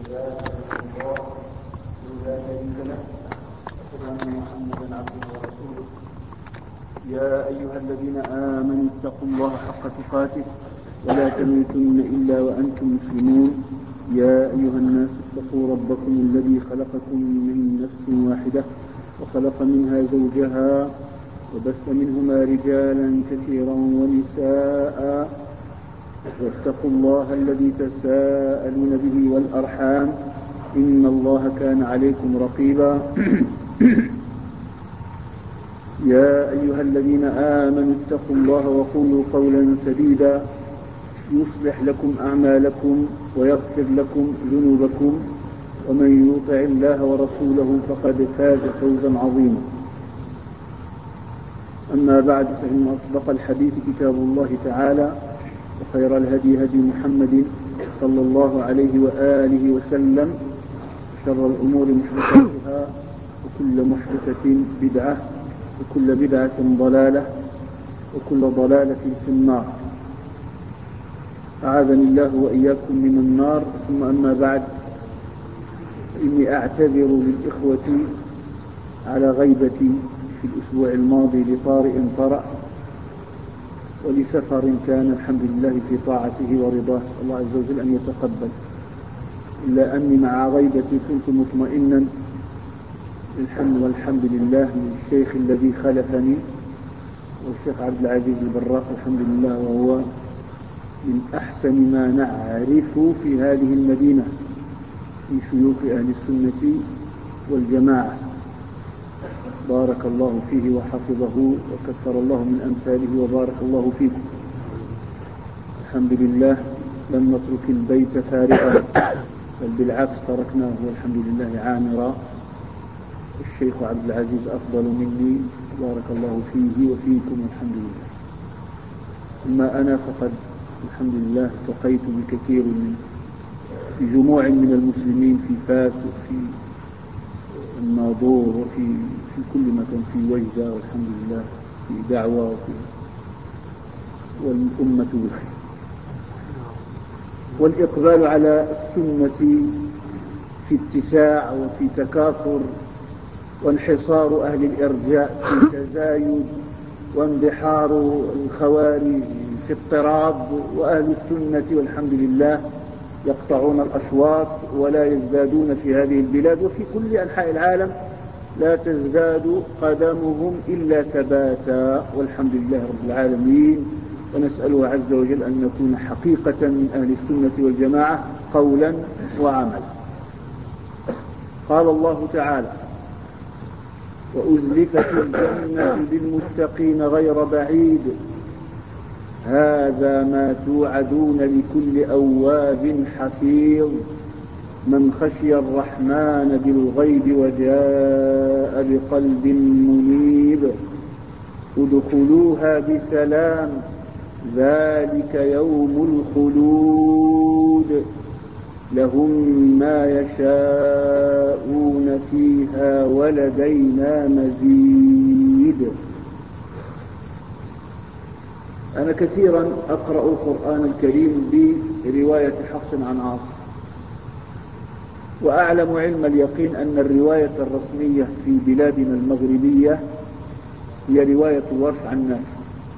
الله لا شريك له واشهد ان محمدا عبده ورسوله. يا ايها الذين امنوا اتقوا الله حق تقاته ولا تموتن الا وانتم مسلمون. يا ايها الناس اتقوا ربكم الذي خلقكم من نفس واحده وخلق منها زوجها وبث منهما رجالا كثيرا ونساء واتقوا الله الذي تساءلون به والأرحام إن الله كان عليكم رقيبا. يا أيها الذين آمنوا اتقوا الله وقولوا قولا سديدا يصلح لكم أعمالكم ويغفر لكم ذنوبكم ومن يطع الله ورسوله فقد فاز فوزا عظيما. أما بعد فإن أصدق الحديث كتاب الله تعالى وخير الهدي هدي محمد صلى الله عليه وآله وسلم وشر الأمور محدثاتها وكل محدثة بدعة وكل بدعة ضلالة وكل ضلالة في النار. أعاذني الله وإياكم من النار. ثم أما بعد إني أعتذر للإخوة على غيبتي في الأسبوع الماضي لطارئ طرأ ولسفر كان الحمد لله في طاعته ورضاه الله عز وجل أن يتقبل، إلا أني مع غيبتي كنت مطمئنا والحمد لله للشيخ الذي خلفني والشيخ عبد العزيز البراق الحمد لله، وهو من أحسن ما نعرف في هذه المدينة من شيوخ أهل السنة والجماعة، بارك الله فيه وحفظه وكثر الله من أمثاله وبارك الله فيكم. الحمد لله لم نترك البيت فارغا بل بالعكس تركناه والحمد لله عامرا. الشيخ عبد العزيز أفضل مني بارك الله فيه وفيكم والحمد لله. أما أنا فقد الحمد لله التقيت بكثير في جموع من المسلمين في فاس وفي الناظور وفي كل مكان، في وجدة والحمد لله في دعوة والأمة بخير. والإقبال على السنة في اتساع وفي تكاثر، وانحصار أهل الإرجاء في تزايد، واندحار الخوارج في اضطراب، وأهل السنة والحمد لله يقطعون الأشواط ولا يزدادون في هذه البلاد وفي كل أنحاء العالم لا تزداد قدمهم إلا ثباتا والحمد لله رب العالمين. ونسأله عز وجل أن نكون حقيقة من أهل السنة والجماعة قولا وعملا. قال الله تعالى: وأزلفت الجنة للمتقين غير بعيد هذا ما توعدون لكل أواب حفيظ من خشي الرحمن بالغيب وجاء بقلب منيب ادخلوها بسلام ذلك يوم الخلود لهم ما يشاءون فيها ولدينا مزيد. أنا كثيرا أقرأ القرآن الكريم برواية حفص عن عاصم، وأعلم علم اليقين أن الرواية الرسمية في بلادنا المغربية هي رواية الورش عن نافع.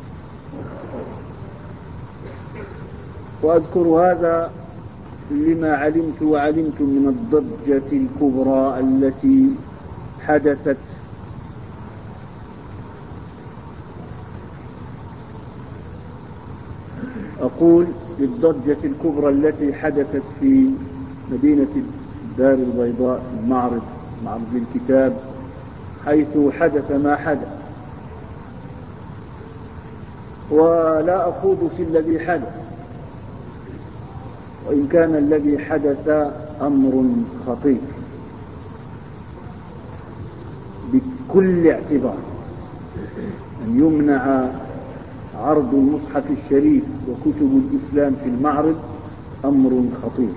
وأذكر هذا لما علمت وعلمت من الضجة الكبرى التي حدثت أقول للضجة الكبرى التي حدثت في مدينة الدار البيضاء معرض للكتاب، حيث حدث ما حدث، ولا أخوض في الذي حدث، وإن كان الذي حدث أمر خطير بكل اعتبار. أن يمنع عرض المصحف الشريف وكتب الإسلام في المعرض أمر خطير.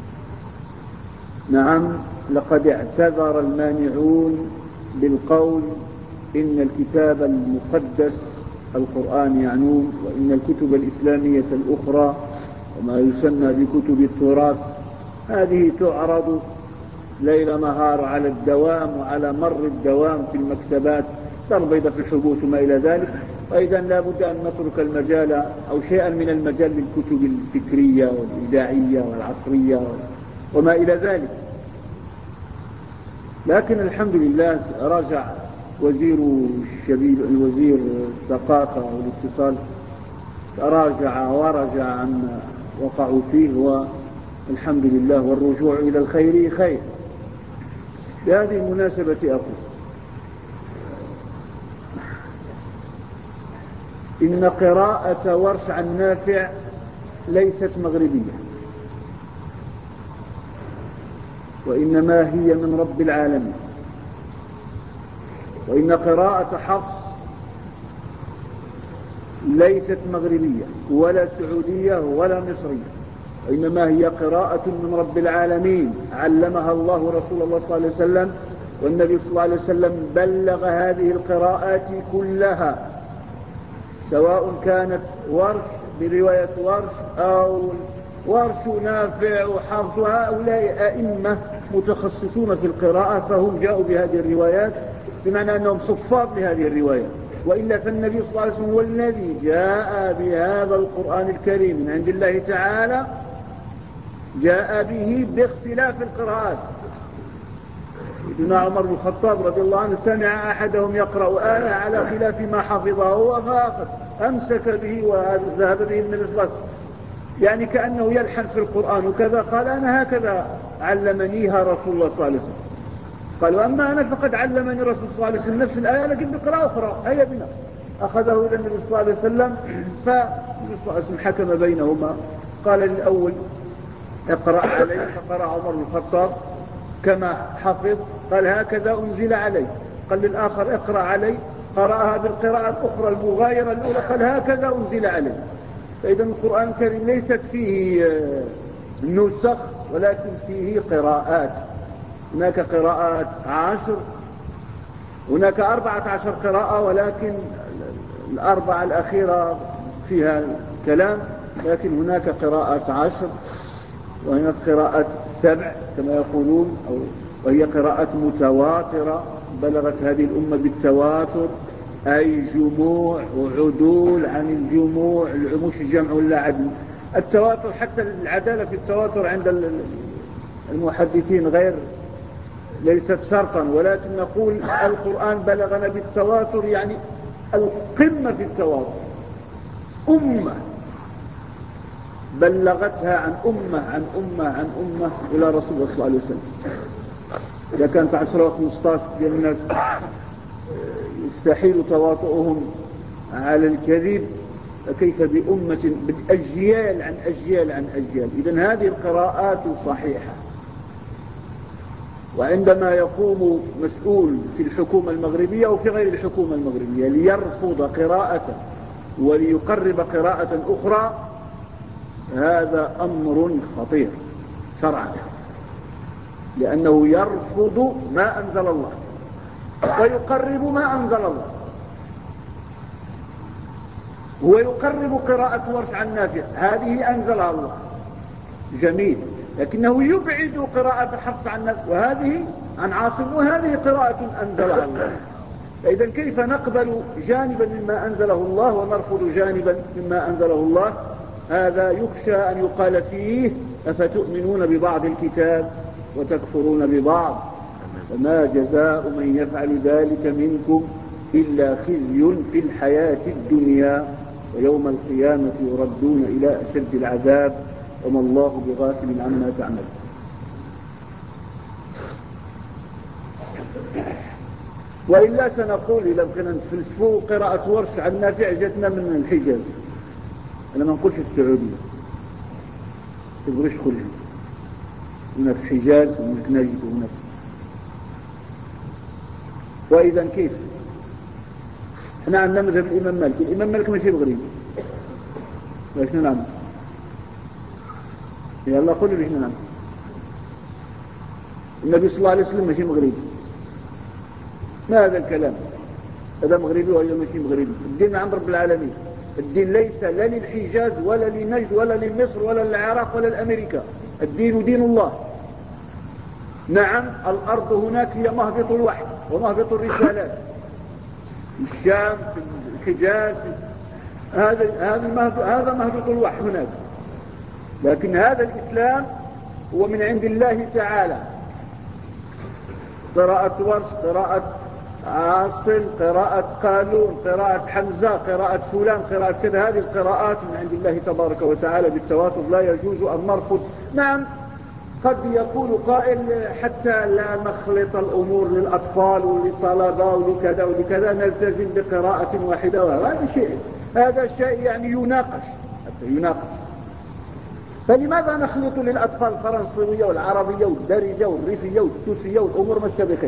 نعم، لقد اعتذر المانعون بالقول إن الكتاب المقدس القرآن يعنون، وإن الكتب الإسلامية الأخرى وما يسمى بكتب التراث هذه تعرض ليل نهار على الدوام وعلى مر الدوام في المكتبات، دار بيضاء في الحبوس وما إلى ذلك. وإذا لا بد أن نترك المجال أو شيئا من المجال للكتب الفكرية والإبداعية والعصرية وما إلى ذلك. لكن الحمد لله رجع وزير الثقافة والاتصال، راجع ورجع عما وقعوا فيه، والحمد لله، والرجوع إلى الخير خير. بهذه المناسبة أقول إن قراءة ورش عن نافع ليست مغربية، وإنما هي من رب العالمين. وإن قراءة حفص ليست مغربية ولا سعودية ولا مصرية، وإنما هي قراءة من رب العالمين علمها الله رسول الله صلى الله عليه وسلم، والنبي صلى الله عليه وسلم بلغ هذه القراءات كلها، سواء كانت ورش برواية ورش أو ورش نافع وحفص، هؤلاء أئمة متخصصون في القراءة، فهم جاءوا بهذه الروايات بمعنى أنهم حفاظ لهذه الروايات. وإلا فالنبي صلى الله عليه وسلم هو الذي جاء بهذا القرآن الكريم من عند الله تعالى، جاء به باختلاف القراءات. سيدنا عمر بن الخطاب رضي الله عنه سمع أحدهم يقرأ آية على خلاف ما حفظه هو، فأخذ أمسك به وذهب به النبي صلى الله عليه وسلم، يعني كأنه يلحن في القرآن وكذا. قال أنا هكذا علمنيها رسول الله صلى الله عليه وسلم. قال وأما أنا فقد علمني رسول الله صلى الله عليه وسلم نفس الآية لكن بقراءة أخرى، هيا بنا. أخذه إلى النبي صلى الله عليه وسلم، فالنبي صلى الله عليه وسلم حكم بينهما، قال للأول اقرأ علي، فقرأ عمر بن الخطاب كما حفظ، قال هكذا أنزل علي. قال للآخر اقرأ علي، قرأها بالقراءة الأخرى المغايرة الأولى، قال هكذا أنزل علي. فإذا القرآن الكريم ليست فيه نسخ ولكن فيه قراءات. هناك قراءات 10، هناك 14 قراءة، ولكن الأربعة الأخيرة فيها كلام، لكن هناك قراءات 10 وهناك قراءات 7 كما يقولون، وهي قراءات متواترة بلغت هذه الأمة بالتواتر، أي جموع وعدول عن الجموع، مش جمع ولا عدل. التواتر حتى العدالة في التواتر عند المحدثين غير ليست شرطا، ولكن نقول القرآن بلغنا بالتواتر، يعني القمة في التواتر. أمة بلغتها عن أمة عن أمة عن أمة إلى رسول الله صلى الله عليه وسلم. إذا كانت 10 و15 ديال الناس يستحيل تواطؤهم على الكذب، فكيف بأمة بالأجيال عن أجيال عن أجيال. إذن هذه القراءات صحيحة. وعندما يقوم مسؤول في الحكومة المغربية أو في غير الحكومة المغربية ليرفض قراءة وليقرب قراءة أخرى، هذا أمر خطير شرعا، لأنه يرفض ما أنزل الله ويقرب ما أنزل الله. هو يقرب قراءة ورش عن نافع، هذه أنزلها الله جميل، لكنه يبعد قراءة حفص عن نافع وهذه عن عاصم، وهذه قراءة أنزلها الله. فإذا كيف نقبل جانبا مما أنزله الله ونرفض جانبا مما أنزله الله؟ هذا يخشى أن يقال فيه أفتؤمنون ببعض الكتاب وتكفرون ببعض، فما جزاء من يفعل ذلك منكم إلا خزي في الحياة الدنيا ويوم القيامة يردون إلى أشد العذاب وما الله بغافل عما تعمل. وإلا سنقول إذا كنا نفلسفوا قراءة ورش عن نافع جتنا من الحجاز، أنا ما نقولش السعودية، تبغيش خرج هناك حجاز وهناك نجد وهناك. وإذا كيف احنا عندنا مذهب الإمام مالك، الإمام مالك ماشي مغربي، واش نعمل؟ يلا قولوا ليش نعمل؟ النبي صلى الله عليه وسلم ماشي مغربي، ما هذا الكلام؟ هذا مغربي وهذا ماشي مغربي. الدين عند رب العالمين، الدين ليس لا للحجاز ولا لنجد ولا لمصر ولا للعراق ولا لأمريكا، الدين دين الله. نعم الأرض هناك هي مهبط الوحي ومهبط الرسالات، الشام في الحجاز، هذا مهبط الوحي هناك، لكن هذا الإسلام هو من عند الله تعالى. قراءة ورش، قراءة عاصم، قراءة قالون، قراءة حمزة، قراءة فلان، قراءة كذا، هذه القراءات من عند الله تبارك وتعالى بالتواتر، لا يجوز أن نرفض. نعم قد يقول قائل حتى لا نخلط الأمور للأطفال وللطلبة ولكذا ولكذا نلتزم بقراءة واحدة، هذا شيء يعني يناقش. فلماذا نخلط للأطفال الفرنسية والعربية والدارجة والريفية والتوسية والأمور ما الشبكة؟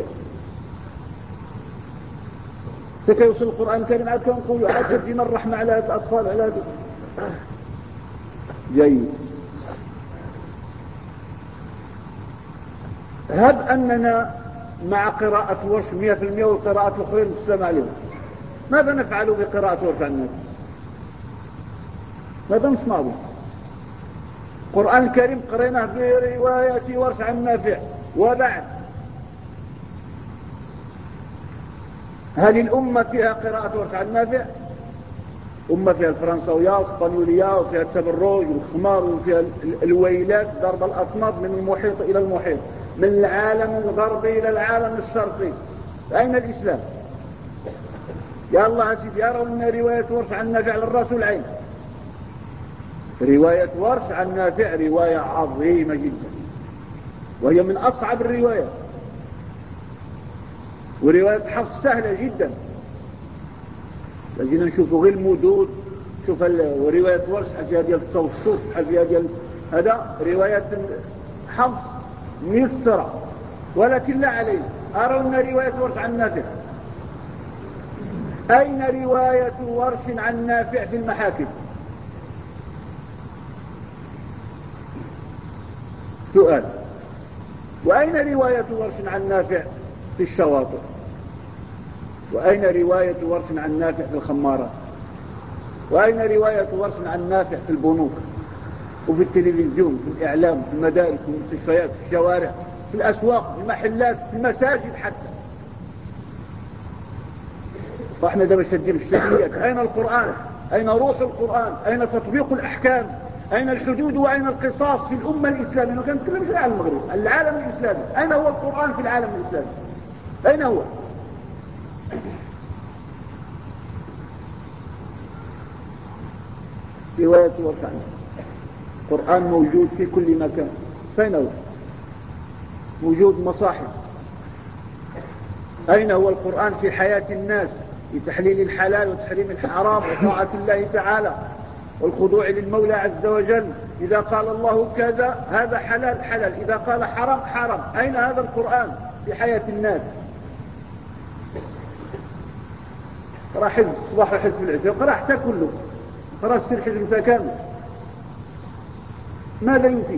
يوصل القرآن الكريم عاد كنقولوا عاد تدينا الرحمة على هذه الأطفال على هذه. جيد. هب أننا مع قراءة ورش 100% والقراءة الأخرى نسلم عليهم، ماذا نفعل بقراءة ورش عن نافع؟ ماذا نصنع به؟ القرآن الكريم قريناه برواية ورش عن نافع، وبعد هل الأمة فيها قراءة ورش عن نافع؟ أمة فيها الفرنسوية والاسبانيولية وفيها التبرج والخمار وفيها الويلات، ضرب الأطناب من المحيط إلى المحيط، من العالم الغربي إلى العالم الشرقي. أين الإسلام؟ يا الله سيدي يرون رواية ورش عن نافع على الرأس والعين. رواية ورش عن نافع رواية عظيمة جدا، وهي من أصعب الروايات. ورواية حفص سهلة جدا، لجينا نشوفوا غير المدود. شوف ورواية ورش حال فيها ديال التوسط، حال فيها ديال هذا. رواية حفص ميسرة، ولكن لا علينا. أرون رواية ورش عن نافع. أين رواية ورش عن نافع في المحاكم؟ سؤال. وأين رواية ورش عن نافع في الشواطئ؟ وأين رواية ورش عن نافع في الخمارات؟ وأين رواية ورش عن نافع في البنوك وفي التلفزيون، في الإعلام، في المدارس، في المستشفيات، في الشوارع، في الأسواق، في المحلات، في المساجد حتى؟ فإحنا دابا شادين في الشكليات. أين القرآن؟ أين روح القرآن؟ أين تطبيق الأحكام؟ أين الحدود وأين القصاص في الأمة الإسلامية؟ وكان نتكلم في العالم المغربي، العالم الإسلامي. أين هو القرآن في العالم الإسلامي؟ أين هو؟ رواية ورش عنه. القرآن موجود في كل مكان. فين هو؟ موجود مصاحف. أين هو القرآن في حياة الناس، لتحليل الحلال وتحريم الحرام وطاعة الله تعالى والخضوع للمولى عز وجل؟ إذا قال الله كذا هذا حلال حلال، إذا قال حرام حرام. أين هذا القرآن في حياة الناس؟ قرأ حزب الصباح وحزب العشاء، قرأ حتى كله، قرأ السير حزب متكامل. ماذا يفيد؟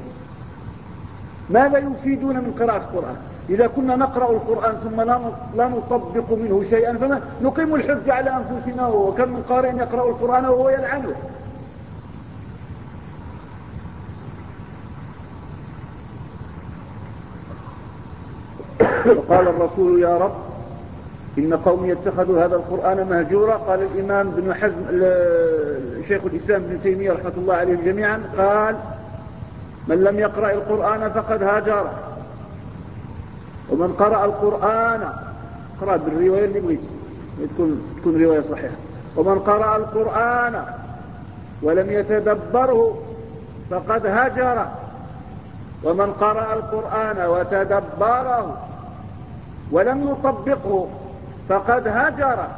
ماذا يفيدون من قراءة القرآن؟ إذا كنا نقرأ القرآن ثم لا نطبق منه شيئا فما نقيم الحجة على أنفسنا. وكم من قارئ يقرأ القرآن وهو يلعنه. وقال الرسول يا رب إن قومي اتخذوا هذا القرآن مهجورا. قال الإمام ابن حزم شيخ الإسلام ابن تيمية رحمة الله عليهم جميعا، قال من لم يقرأ القرآن فقد هاجر. ومن قرأ القرآن، قرأ بالرواية اللي بغيت تكون رواية صحيحة، ومن قرأ القرآن ولم يتدبره فقد هجر. ومن قرأ القرآن وتدبره ولم يطبقه فقد هجر.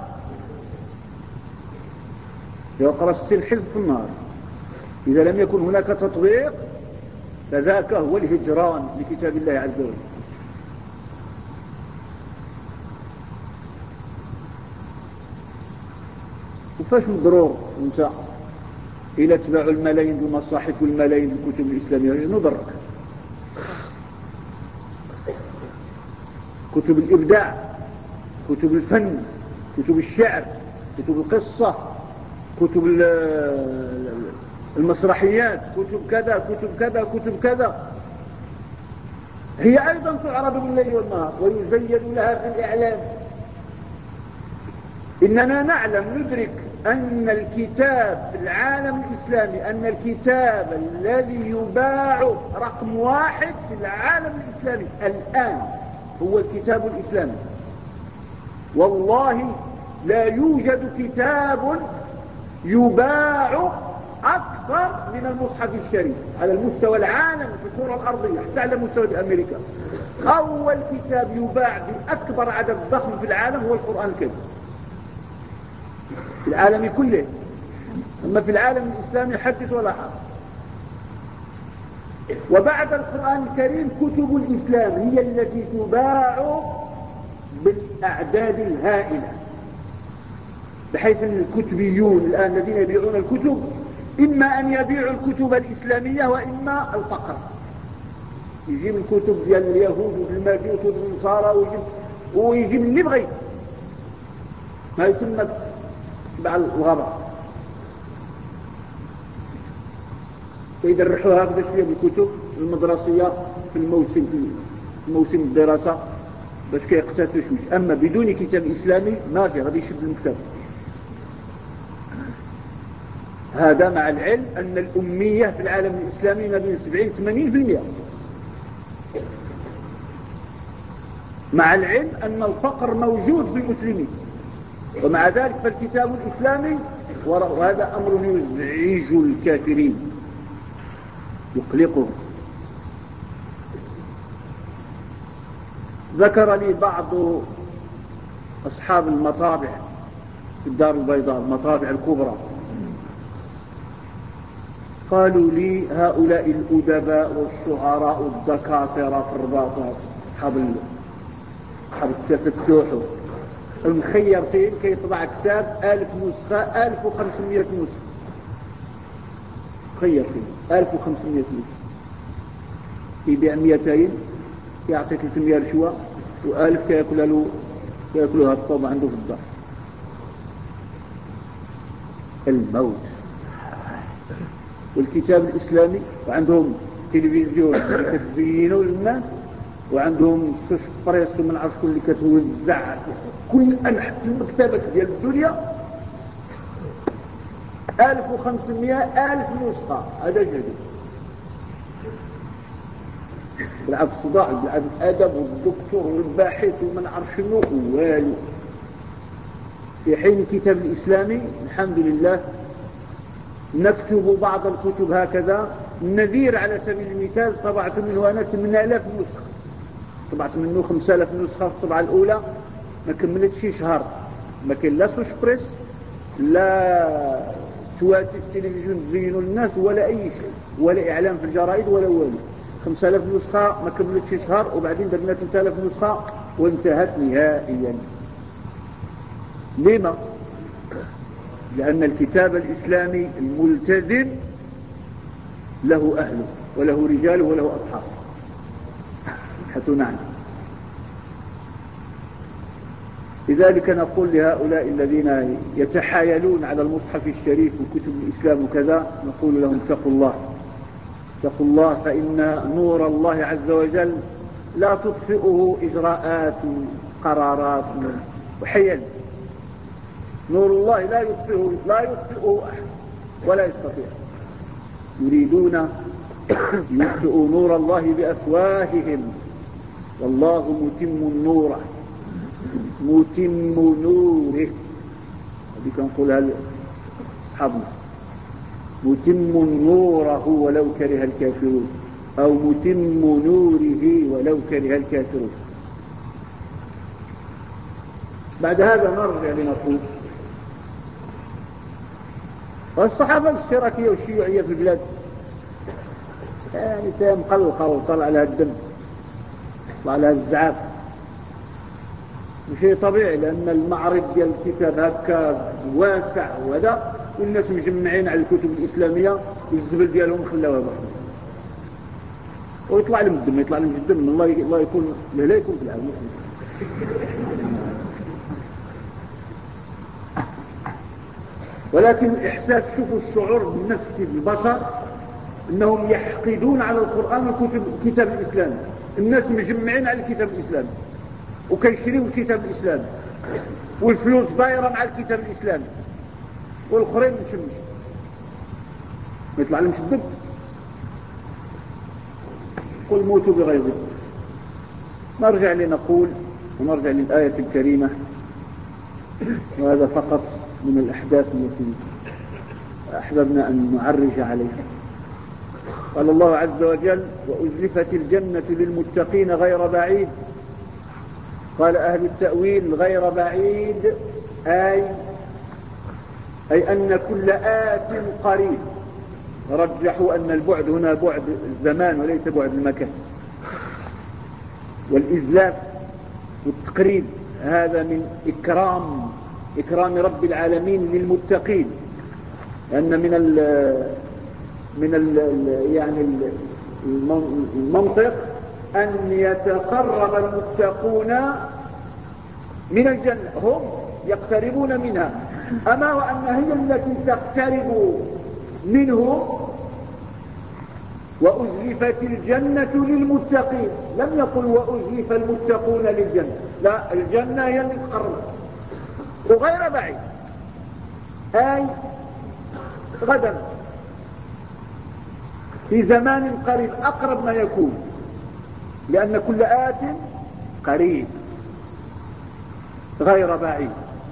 يقرأ 60 حزب في النهار، إذا لم يكن هناك تطبيق فذاك هو الهجران لكتاب الله عز وجل. وفاش مضرور انت الى تباع الملايين بالمصاحف والملايين بالكتب الاسلاميه؟ نضرك. كتب الابداع، كتب الفن، كتب الشعر، كتب القصه، كتب المسرحيات كتب كذا كتب كذا كتب كذا، هي أيضا تعرض بالليل والنهار ويزين لها في الإعلام. إننا نعلم ندرك أن الكتاب في العالم الإسلامي، أن الكتاب الذي يباع رقم 1 في العالم الإسلامي الآن هو الكتاب الإسلامي. والله لا يوجد كتاب يباع أكثر من المصحف الشريف على المستوى العالمي في الكرة الأرضية، حتى على مستوى أمريكا. أول كتاب يباع بأكبر عدد ضخم في العالم هو القرآن الكريم في العالم كله. أما في العالم الإسلامي حدث ولا حرج. وبعد القرآن الكريم كتب الإسلام هي التي تباع بالأعداد الهائلة، بحيث أن الكتبيون الآن الذين يبيعون الكتب إما أن يبيعوا الكتب الإسلامية وإما الفقر. يجيب الكتب ديال اليهود والمجوس والنصارى ويجيب اللي بغي، ما يتم تبع الغرب. فيدرحوا هكذا شوية بالكتب المدرسية في موسم الدراسة باش كيقتاتوا شويش. أما بدون كتاب إسلامي ما في، غادي يشد المكتب. هذا مع العلم أن الأمية في العالم الإسلامي ما بين 70-80%، مع العلم أن الفقر موجود في المسلمين، ومع ذلك فالكتاب الإسلامي، وهذا أمر يزعج الكافرين يقلقهم. ذكر لي بعض أصحاب المطابع في الدار البيضاء، المطابع الكبرى، قالوا لي هؤلاء الأدباء والشعراء والدكاترة في الرباط، أصحاب التفتح المخير فين كيطبع كتاب 1000 نسخة 1500 نسخة، مخير فين 1500 نسخة، يبيع 200 يعطي 300 رشوة، و1000 كيأكلها الطوبة عنده في الدار. الموت. والكتاب الإسلامي وعندهم تلفزيون اللي كتبينوا للناس، وعندهم سوشبريس ومن عرف كل اللي كتوزع كل أنحاء في المكتبة ديال الدنيا. 1500 1000 نسخة، هذا جديد. بلعب الصداع، بلعب الأدب والدكتور والباحث ومن عرف شنو والو. في حين الكتاب الإسلامي الحمد لله نكتب بعض الكتب هكذا. النذير على سبيل المثال طبعت منه أنا 8000 نسخة، طبعت منه 5000 نسخة في الطبعة الأولى، ما كملتش شهر. ما كان لا سوشبريس لا تواتي في التلفزيون تزينوا للناس ولا أي شيء، ولا إعلام في الجرائد ولا والو. 5000 نسخة ما كملتش شهر، وبعدين درنا 3000 نسخة وانتهت نهائيا. لما؟ لأن الكتاب الإسلامي الملتزم له أهله وله رجاله وله أصحابه، حتى نعلم. لذلك نقول لهؤلاء الذين يتحايلون على المصحف الشريف وكتب الإسلام وكذا، نقول لهم اتقوا الله، اتقوا الله، فإن نور الله عز وجل لا تطفئه إجراءات وقرارات وحيل. نور الله لا يطفئه أحد ولا يستطيع. يريدون يطفئوا نور الله بأفواههم والله متم نوره، متم نوره. هذه كنقولها لأصحابنا، متم نوره ولو كره الكافرون، أو متم نوره ولو كره الكافرون. بعد هذا نرجع لنقول والصحافة الاشتراكية والشيوعية في البلاد يعني مقلقة وطلع لها الدم طلع لها الزعاف، وشيء طبيعي لأن المعرض ديال الكتاب هكا واسع وهذا، والناس مجمعين على الكتب الإسلامية والزبل ديالهم خلاوها بحث ويطلع لهم الدم، يطلع لهم الدم. الله يكون لا يكون في العالم. ولكن الإحساس، شوفوا الشعور بنفس البشر، أنهم الشعور بالنفس البشر أنهم يحقدون على القرآن الكتاب الإسلامي. الناس مجمعين على الكتاب الإسلامي وكيشريوا الكتاب الإسلامي والفلوس بايرة مع الكتاب الإسلامي، والآخرين مشمش ما يطلع لهمش الدب. قل موتوا بغيظكم. نرجع لنقول ونرجع للآية الكريمة، وهذا فقط من الأحداث التي أحببنا أن نعرج عليها. قال الله عز وجل: وأزلفت الجنة للمتقين غير بعيد. قال أهل التأويل: غير بعيد أي أن كل آت قريب. رجحوا أن البعد هنا بعد الزمان وليس بعد المكان. والإزلاف والتقريب هذا من إكرام رب العالمين للمتقين، لأن من المنطق أن يتقرب المتقون من الجنة، هم يقتربون منها، أما وأن هي التي تقترب منه. وأزلفت الجنة للمتقين، لم يقل وأزلف المتقون للجنة، لا، الجنة هي التي تقربت. وغير بعيد أي غدا، في زمان قريب، أقرب ما يكون، لأن كل آت قريب. غير بعيد،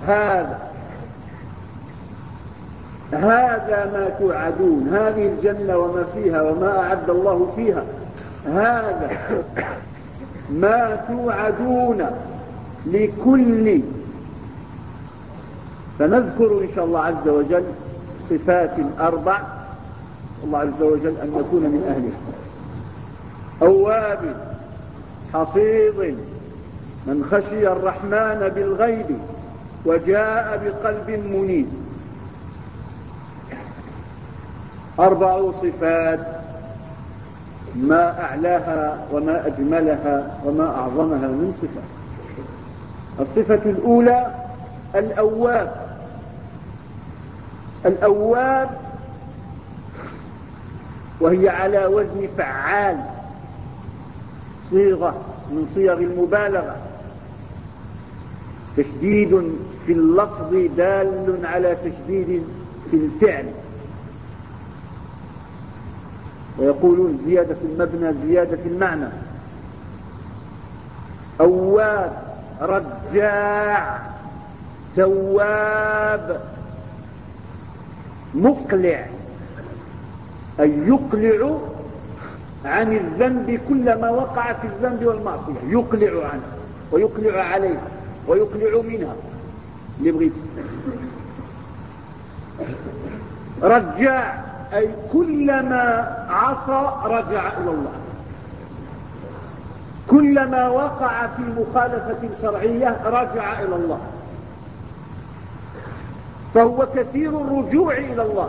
هذا ما توعدون، هذه الجنة وما فيها وما أعد الله فيها، هذا ما توعدون لكل. فنذكر إن شاء الله عز وجل صفات 4 الله عز وجل أن نكون من أهله: أواب، حفيظ، من خشي الرحمن بالغيب وجاء بقلب منيب. 4 صفات، ما أعلاها وما أجملها وما أعظمها من صفات. الصفة الأولى الأواب، وهي على وزن فعال، صيغة من صيغ المبالغة، تشديد في اللفظ دال على تشديد في الفعل. ويقولون زيادة في المبنى زيادة في المعنى. أواب، رجاع، تواب، مقلع، أي يقلع عن الذنب كلما وقع في الذنب والمعصية، يقلع عنه ويقلع عليه ويقلع منها اللي بغيت. رجاع أي كلما عصى رجع إلى الله، كلما وقع في مخالفة شرعية رجع إلى الله، فهو كثير الرجوع إلى الله،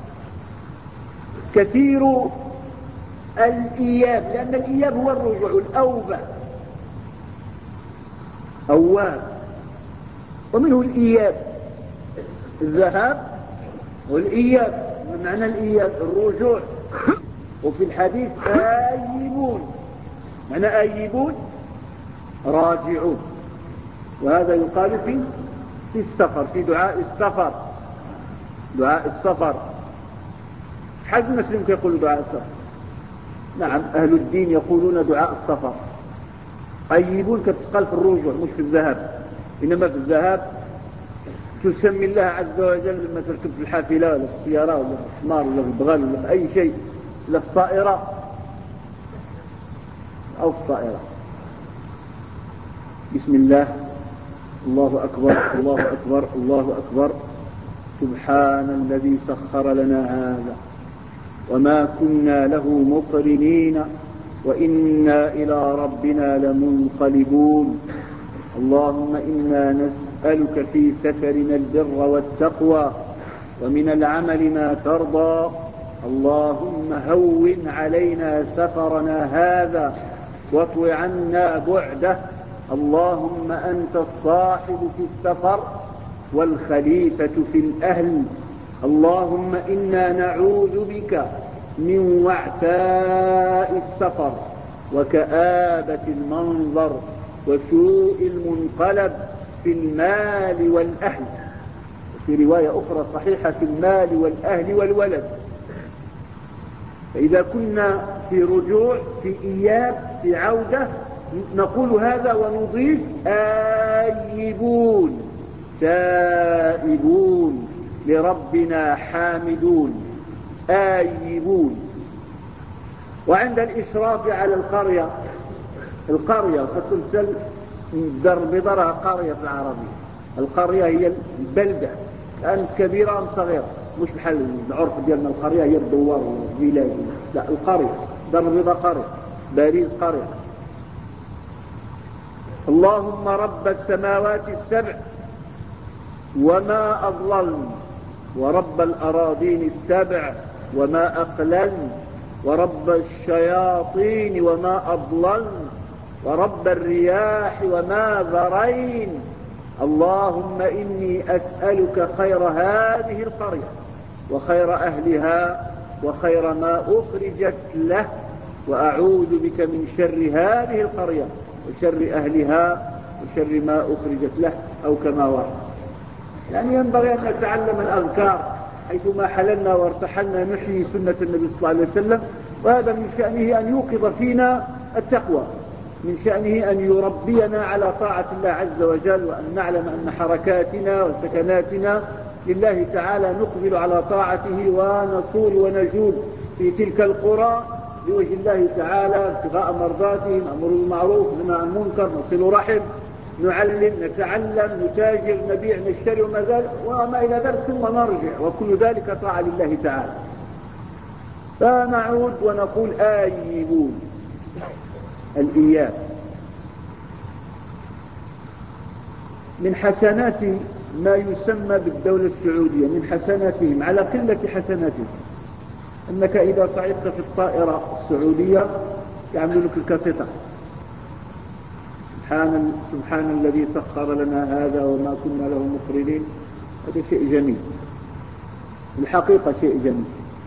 كثير الإياب، لأن الإياب هو الرجوع، الأوبة، أواب. ومنه الإياب، الذهاب والإياب، معنى الإياب الرجوع. وفي الحديث آيبون، معنى آيبون راجعون. وهذا يقال في السفر، في دعاء السفر، دعاء السفر. حد مسلم يقول دعاء السفر؟ نعم، أهل الدين يقولون دعاء السفر. آيبون كتقال في الرجوع مش في الذهاب، إنما في الذهاب تسمي الله عز وجل لما تركب في الحافلة ولا في السيارة ولا في الحمار ولا في البغال ولا في أي شيء، ولا في الطائرة أو في الطائرة. بسم الله، الله أكبر، الله أكبر، الله أكبر، سبحان الذي سخر لنا هذا وما كنا له مقرنين وإنا إلى ربنا لمنقلبون. اللهم إنا نسألك في سفرنا البر والتقوى ومن العمل ما ترضى. اللهم هون علينا سفرنا هذا واطو عنا بعده. اللهم أنت الصاحب في السفر والخليفة في الأهل، اللهم إنا نعوذ بك من وعثاء السفر وكآبة المنظر وسوء المنقلب في المال والأهل. في رواية أخرى صحيحة في المال والأهل والولد. فإذا كنا في رجوع، في إياب، في عودة، نقول هذا ونضيف آيبون تائبون لربنا حامدون آيبون. وعند الإشراف على القرية فتمثل بضرها قرية في العربية. القرية هي البلدة، كانت كبيرة أم صغيرة، مش بحال العرف ديالنا القرية هي الدوار والفيلاج، لا القرية دربضة قرية، باريس قرية. اللهم رب السماوات السبع وما أضللن، ورب الأراضين السبع وما أقللن، ورب الشياطين وما أضللن، ورب الرياح وما ذرين. اللهم إني أسألك خير هذه القرية وخير أهلها وخير ما أخرجت له، وأعوذ بك من شر هذه القرية وشر أهلها وشر ما أخرجت له، أو كما ورد. يعني ينبغي أن نتعلم الأذكار حيثما حللنا وارتحلنا، نحيي سنة النبي صلى الله عليه وسلم. وهذا من شأنه أن يوقظ فينا التقوى، من شأنه أن يربينا على طاعة الله عز وجل، وأن نعلم أن حركاتنا وسكناتنا لله تعالى، نقبل على طاعته ونصول ونجود في تلك القرى لوجه الله تعالى ابتغاء مرضاته، نأمر بالمعروف وننهى عن المنكر، نصل رحم، نعلم، نتعلم، نتاجر، نبيع، نشتري وما إلى ذلك، ثم نرجع، وكل ذلك طاعة لله تعالى. فنعود ونقول آيبون، الإياب. من حسنات ما يسمى بالدولة السعودية، من حسناتهم على قلة حسناتهم، أنك إذا صعدت في الطائرة السعودية يعملوا لك الكاسيطة، سبحان الذي سخر لنا هذا وما كنا له مقرنين. هذا شيء جميل، الحقيقة شيء جميل،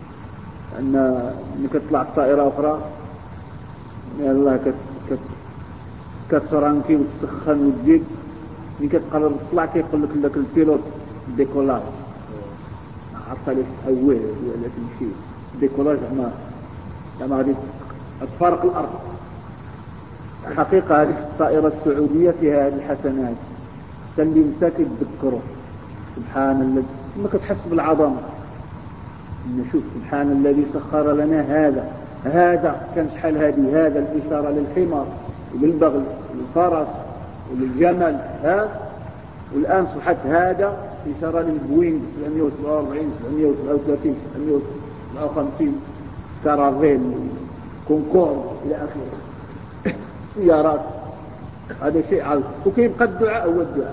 أنك تطلع في طائرة أخرى يلا كترانكي وتسخن وتزيد، ملي كتقرب تطلع كيقول لك البيلوت ديكولاج، عرفت ليش أول ولا تمشي ديكولاج زعما غادي تفارق الأرض. حقيقة هذه الطائرة السعودية فيها هذه الحسنات، اللي مساك يتذكره سبحان الذي، ما كتحس بالعظمة. نشوف سبحان الذي سخر لنا هذا كان شحال هذا الإشارة للحمار وللبغل وللفرس وللجمل، والآن صبحت هذا إشارة للبوينغ 747 737 757 كارافيل كونكورد إلى آخره سيارات. هذا شيء عظيم. وكيبقى الدعاء هو الدعاء.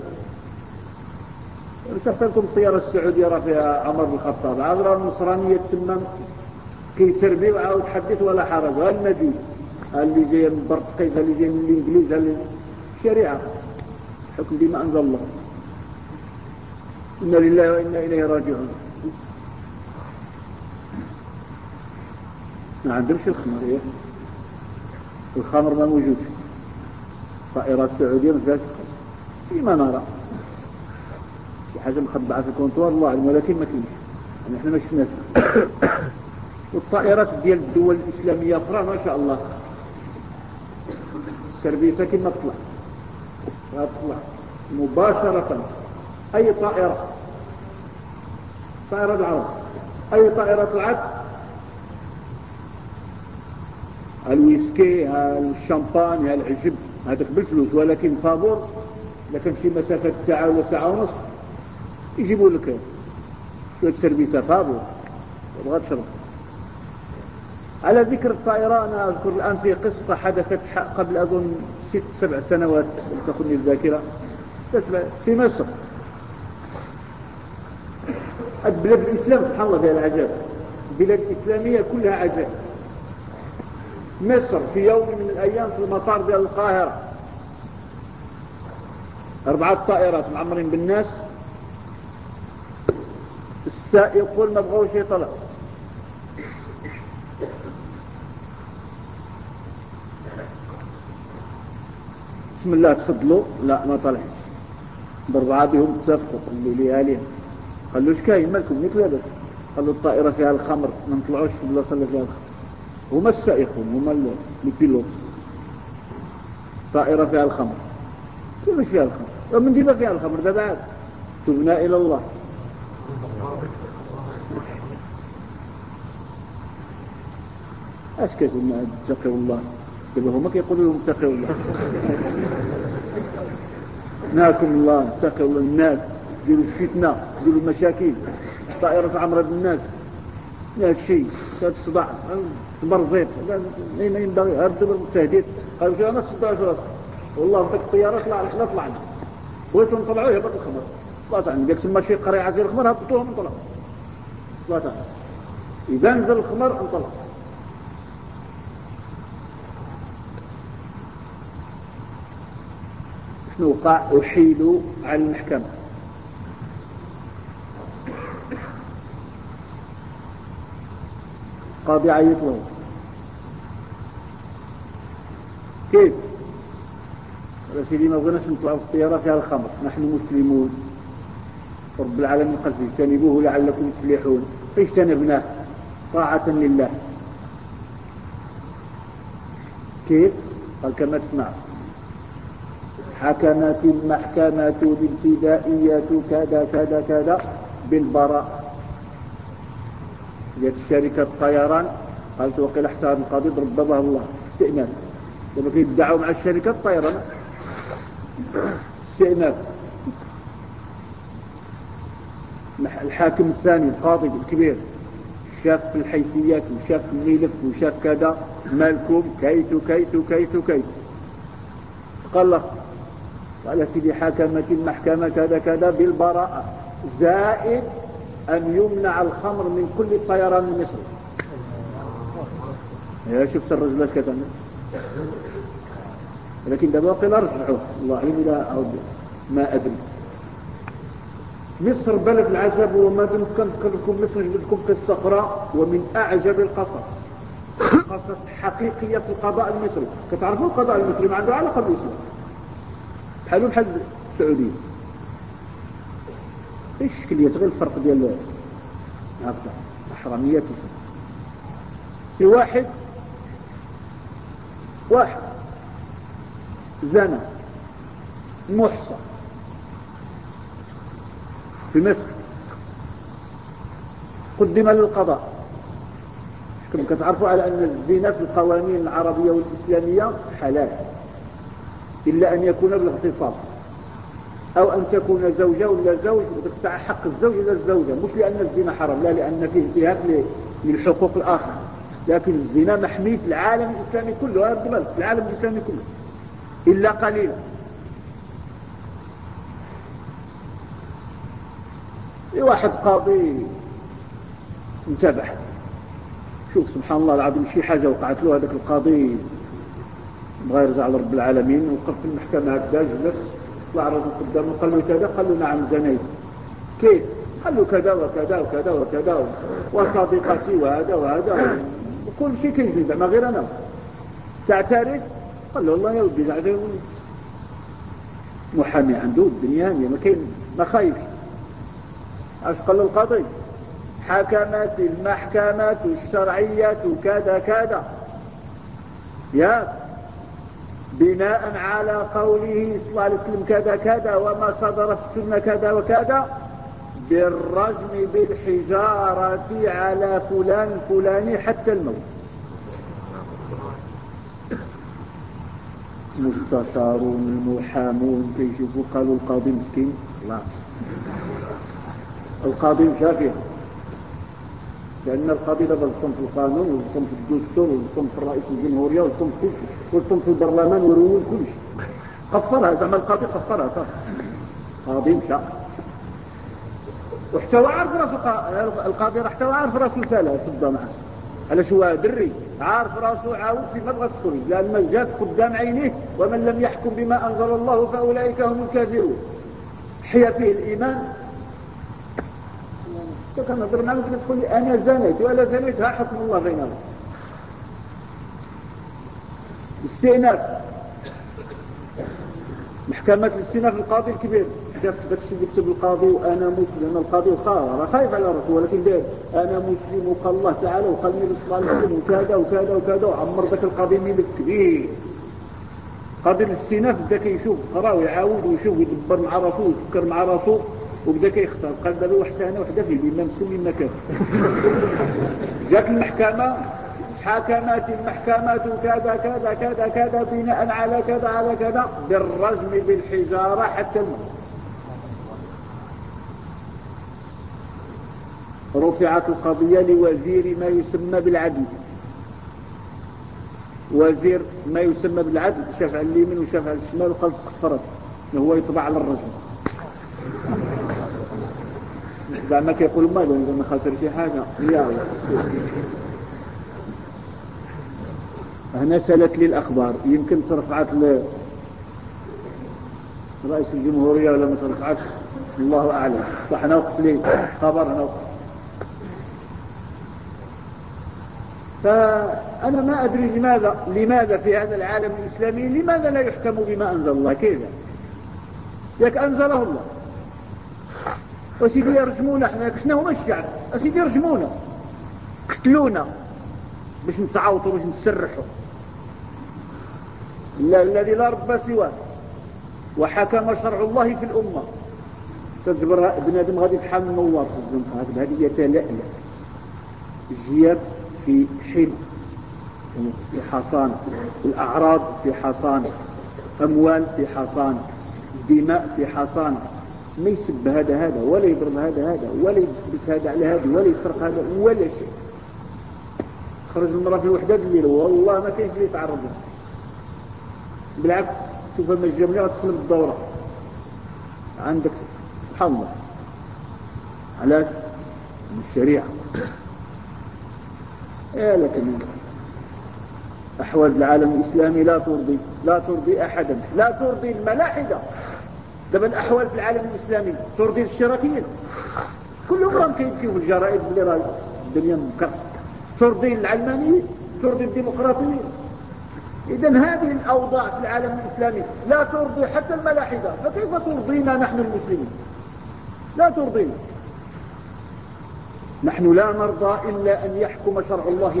مش أحسن لكم الطيارة السعودية راه فيها عمر بن الخطاب، عذرا النصرانية تمام كيتربي وعاود حدث ولا حرج. والمجوس اللي جاي من البرتقيز، اللي جاي من الإنجليز، الشريعة حكم بما أنزل الله. إنا لله وإنا إليه راجعون. ما عندهمش الخمر، الخمر ما موجود في الطائرات السعودية، ما فيهاش الخمر فيما نرى. في حاجة مخبعة في الكونتور الله أعلم، ولكن ما كاينش، يعني احنا ما شفناش. والطائرات ديال الدول الإسلامية أخرى ما شاء الله السربيسة كما تطلع مباشرة. أي طائرة العرب، أي طائرة طلعت، الويسكي الشامبان العجب هذاك بالفلوس، ولكن فابور لكن شي مسافة ساعة ولا ساعة ونص يجيبوا لك شوية سربيسة فابور وبغى تشرب. على ذكر الطائرة، أنا أذكر الآن في قصة حدثت قبل أظن 6-7 سنوات تأخذني الذاكرة في مصر. البلاد الإسلام سبحان الله فيها العجائب، البلاد الإسلامية كلها عجائب. مصر في يوم من الأيام في المطار ديال القاهرة 4 طائرات معمرين بالناس، السائقون ما بغوش يطلع. بسم الله تفضلوا، لا ما طلعش. ضرب بهم اتفقوا اللي لياليهم قال له اش كاين مالكم نيك لاباس؟ قال له الطائرة فيها الخمر ما نطلعوش في البلاصة اللي فيها الخمر. هما السائقون هما البيلوت. طائرة فيها الخمر كيفاش فيها الخمر؟ ومن ديما فيها الخمر دابا عاد تبنا إلى الله. اش كتقول اتقوا الله؟ دابا هما كيقولوا لهم اتقوا الله. ناكم الله اتقوا الله. الناس ديروا الفتنة ديروا المشاكل، الطائرة عمرها بالناس، هذا الشيء هذا الصداع تبرزيط ما ينبغي. هذا التهديد قالوا شو ما تصدعوش راسك والله ذاك الطيارة طلعنا بغيتوا نطلعوه يهبط الخمر صلاة عني ديك تما شي قريعة ديال الخمر هبطوهم نطلعوا صلاة عني. إذا نزل الخمر نطلع. شنو وقع؟ أحيلوا على المحكمة. قاضي عيط له كيف؟ قال سيدي ما بغيناش نطلعوا في الطيارة فيها الخمر، نحن مسلمون رب العالمين قد اجتنبوه لعلكم تفلحون، فاجتنبناه طاعة لله. كيف؟ قال كما تسمع: حكمت المحكمة الابتدائية كذا كذا كذا بالبراء. جات شركة الطيران قالت وقيل احتار القاضي ضربها الله استئناف. لما كيدعوا مع الشركة الطيران استئناف. الحاكم الثاني القاضي الكبير شاف الحيثيات وشاف الملف وشاف كذا مالكم كيت كيت كيت كيت. قال له قال سيدي حكمت المحكمة كذا كذا بالبراءة زائد أن يمنع الخمر من كل الطيران المصري. يا شفت الرجل ايش كتعمل؟ لكن دابا قيل رجعوه الله اعلم الى ما ادري. مصر بلد العجب، وما بنذكر لكم مصر لكم قصه اخرى ومن اعجب القصص، قصص حقيقيه في القضاء المصري. كتعرفوا القضاء المصري ما عنده علاقه بالاسلام، بحال السعوديه. ايش الشكليه غير الفرق ديال هكذا احراميه. في واحد زنى محصن في مصر قدم للقضاء. كما كتعرفوا على أن الزنا في القوانين العربية والإسلامية حلال إلا أن يكون بالاغتصاب، أو أن تكون زوجة ولا زوج، وديك الساعة حق الزوج ولا الزوجة، مش لأن الزنا حرام، لا، لأن فيه انتهاك للحقوق الآخر. لكن الزنا محمي في العالم الإسلامي كله، هذا بالك في العالم الإسلامي كله إلا قليلا. في واحد قاضي انتبه، شوف سبحان الله العظيم شي حاجة وقعت له. هذاك القاضي بغى يرجع لرب العالمين، وقف في المحكمة هكذا جلس، طلع رجل قدامه قال له كذا، قال له نعم زنيت. كيف؟ قال له كذا وكذا وكذا وكذا وصديقتي وهذا وهذا وكل شيء كيجي زعما غير انا. تعترف؟ قال له والله يا ودي زعما محامي عنده الدنيا ما كاين ما خايفش. اش قال له القاضي؟ حكمت المحكمة الشرعية كذا كذا يا بناء على قوله صلى الله عليه وسلم كذا كذا وما صدر في السنة كذا وكذا بالرجم بالحجارة على فلان فلاني حتى الموت. مستشارون المحامون كيشوفوا قالوا القاضي مسكين. لا، القاضي مشافي، لأن القاضي دابا يلطم في القانون ويلطم في الدستور ويلطم في الرئيس الجمهورية ويلطم في كل شيء ويلطم في البرلمان ويروي كل شيء. قفرها زعما القاضي قفرها صح. قاضي مشى وحتى عارف راسه. القاضي راه حتى عارف راسه سالا صدى معاه على شو دري عارف راسه عاود في ما بغى تخرج، لأن جات قدام عينيه ومن لم يحكم بما أنزل الله فأولئك هم الكافرون. حيا فيه الإيمان كان نهضر معك تقول لي أنا زنيت ولا زنيت، ها حكم الله بينهم. الاستئناف، محكمة الاستئناف القاضي الكبير شاف داك الشيء اللي كتب القاضي وأنا مسلم، القاضي راه خايف على راسه، ولكن دار أنا مسلم وقال الله تعالى وقال النبي صلى الله عليه وسلم وكذا وكذا وكذا، وعمر ذاك القاضي ملف كبير. قاضي الاستئناف بدا كيشوف قرا ويعاود ويشوف ويدبر مع راسه ويفكر مع راسه وبدا كيختار، قال دابا واحده انا وحده في بما مسلم مما كان. جات المحكمه حكمت المحكمة كذا كذا كذا كذا بناء على كذا على كذا بالرجم بالحجارة حتى الموت. رفعت القضية لوزير ما يسمى بالعدل، وزير ما يسمى بالعدل شاف على اليمين وشاف على الشمال وقال تكفرت، هو يطبع على الرجم. زعما كيقول مالو ما خسر شي حاجة يا هنا سالت لي الأخبار، يمكن ترفعت رئيس الجمهورية ولا ما ترفعتش الله أعلم، صح نوقف لي خبر نوقف. فأنا ما أدري لماذا في هذا العالم الإسلامي لماذا لا يحكم بما أنزل الله كذا؟ ياك أنزله الله وسيدي يرجمونا، احنا هم الشعب، وسيدي يرجمونا قتلونا باش نتعاوطوا باش نتسرحوا. الذي لا رب سواه وحكم شرع الله في الأمة. تجبر بنادم غادي بحال النوار في الزنقة هذه يتلألأ، الجياب في حل في حصان، الأعراض في حصان، أموال في حصان، دماء في حصان، ما يسب هذا ولا يضرب هذا ولا يبسبس هذا على هذا ولا يسرق هذا ولا شيء. خرج المرأة في الوحدة الليل والله ما كاينش اللي يتعرض له، بالعكس شوف لما الجملة تدخل بالدورة عندك سبحان الله. علاش؟ من الشريعة. لكن أحوال العالم الإسلامي لا ترضي أحدا، لا ترضي الملاحدة. دابا الأحوال في العالم الإسلامي ترضي الاشتراكيين، كلهم راهم كيبكيو في الجرائد بلي راه الدنيا مكرسة. ترضي العلمانيين، ترضي الديمقراطيين. إذن هذه الأوضاع في العالم الإسلامي لا ترضي حتى الملاحدة، فكيف ترضينا نحن المسلمين؟ لا ترضينا. نحن لا نرضى إلا أن يحكم شرع الله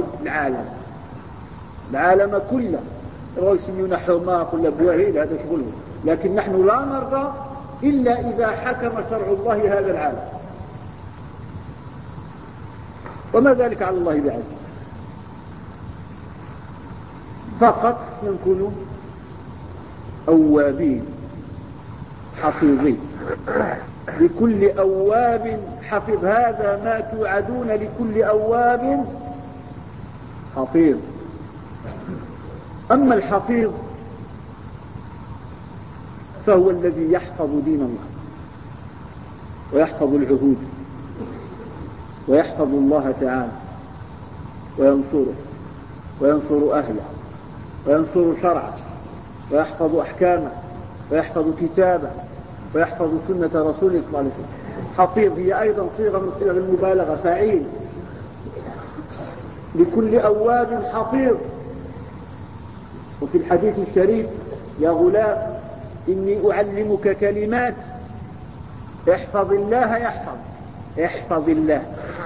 العالم كله. يسمون حماق ولا بواهيل هذا شغلهم، لكن نحن لا نرضى إلا إذا حكم شرع الله هذا العالم، وما ذلك على الله بعزيز. فقط نكون أوابين حفيظين. لكل أواب حفظ، هذا ما توعدون لكل أواب حفيظ. أما الحفيظ فهو الذي يحفظ دين الله ويحفظ العهود ويحفظ الله تعالى وينصره وينصر أهله وينصر شرعه ويحفظ أحكامه ويحفظ كتابه ويحفظ سنة رسوله صلى الله عليه وسلم. حفيظ هي أيضا صيغة من صيغ المبالغة، فعيل. لكل أواب حفيظ. وفي الحديث الشريف يا غلام إني أعلمك كلمات احفظ الله يحفظ، احفظ الله،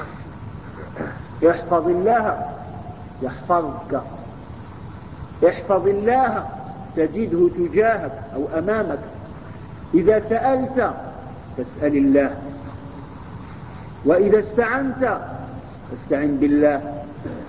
احفظ الله يحفظك، احفظ الله تجده تجاهك أو أمامك. إذا سألت فاسأل الله، وإذا استعنت فاستعن بالله.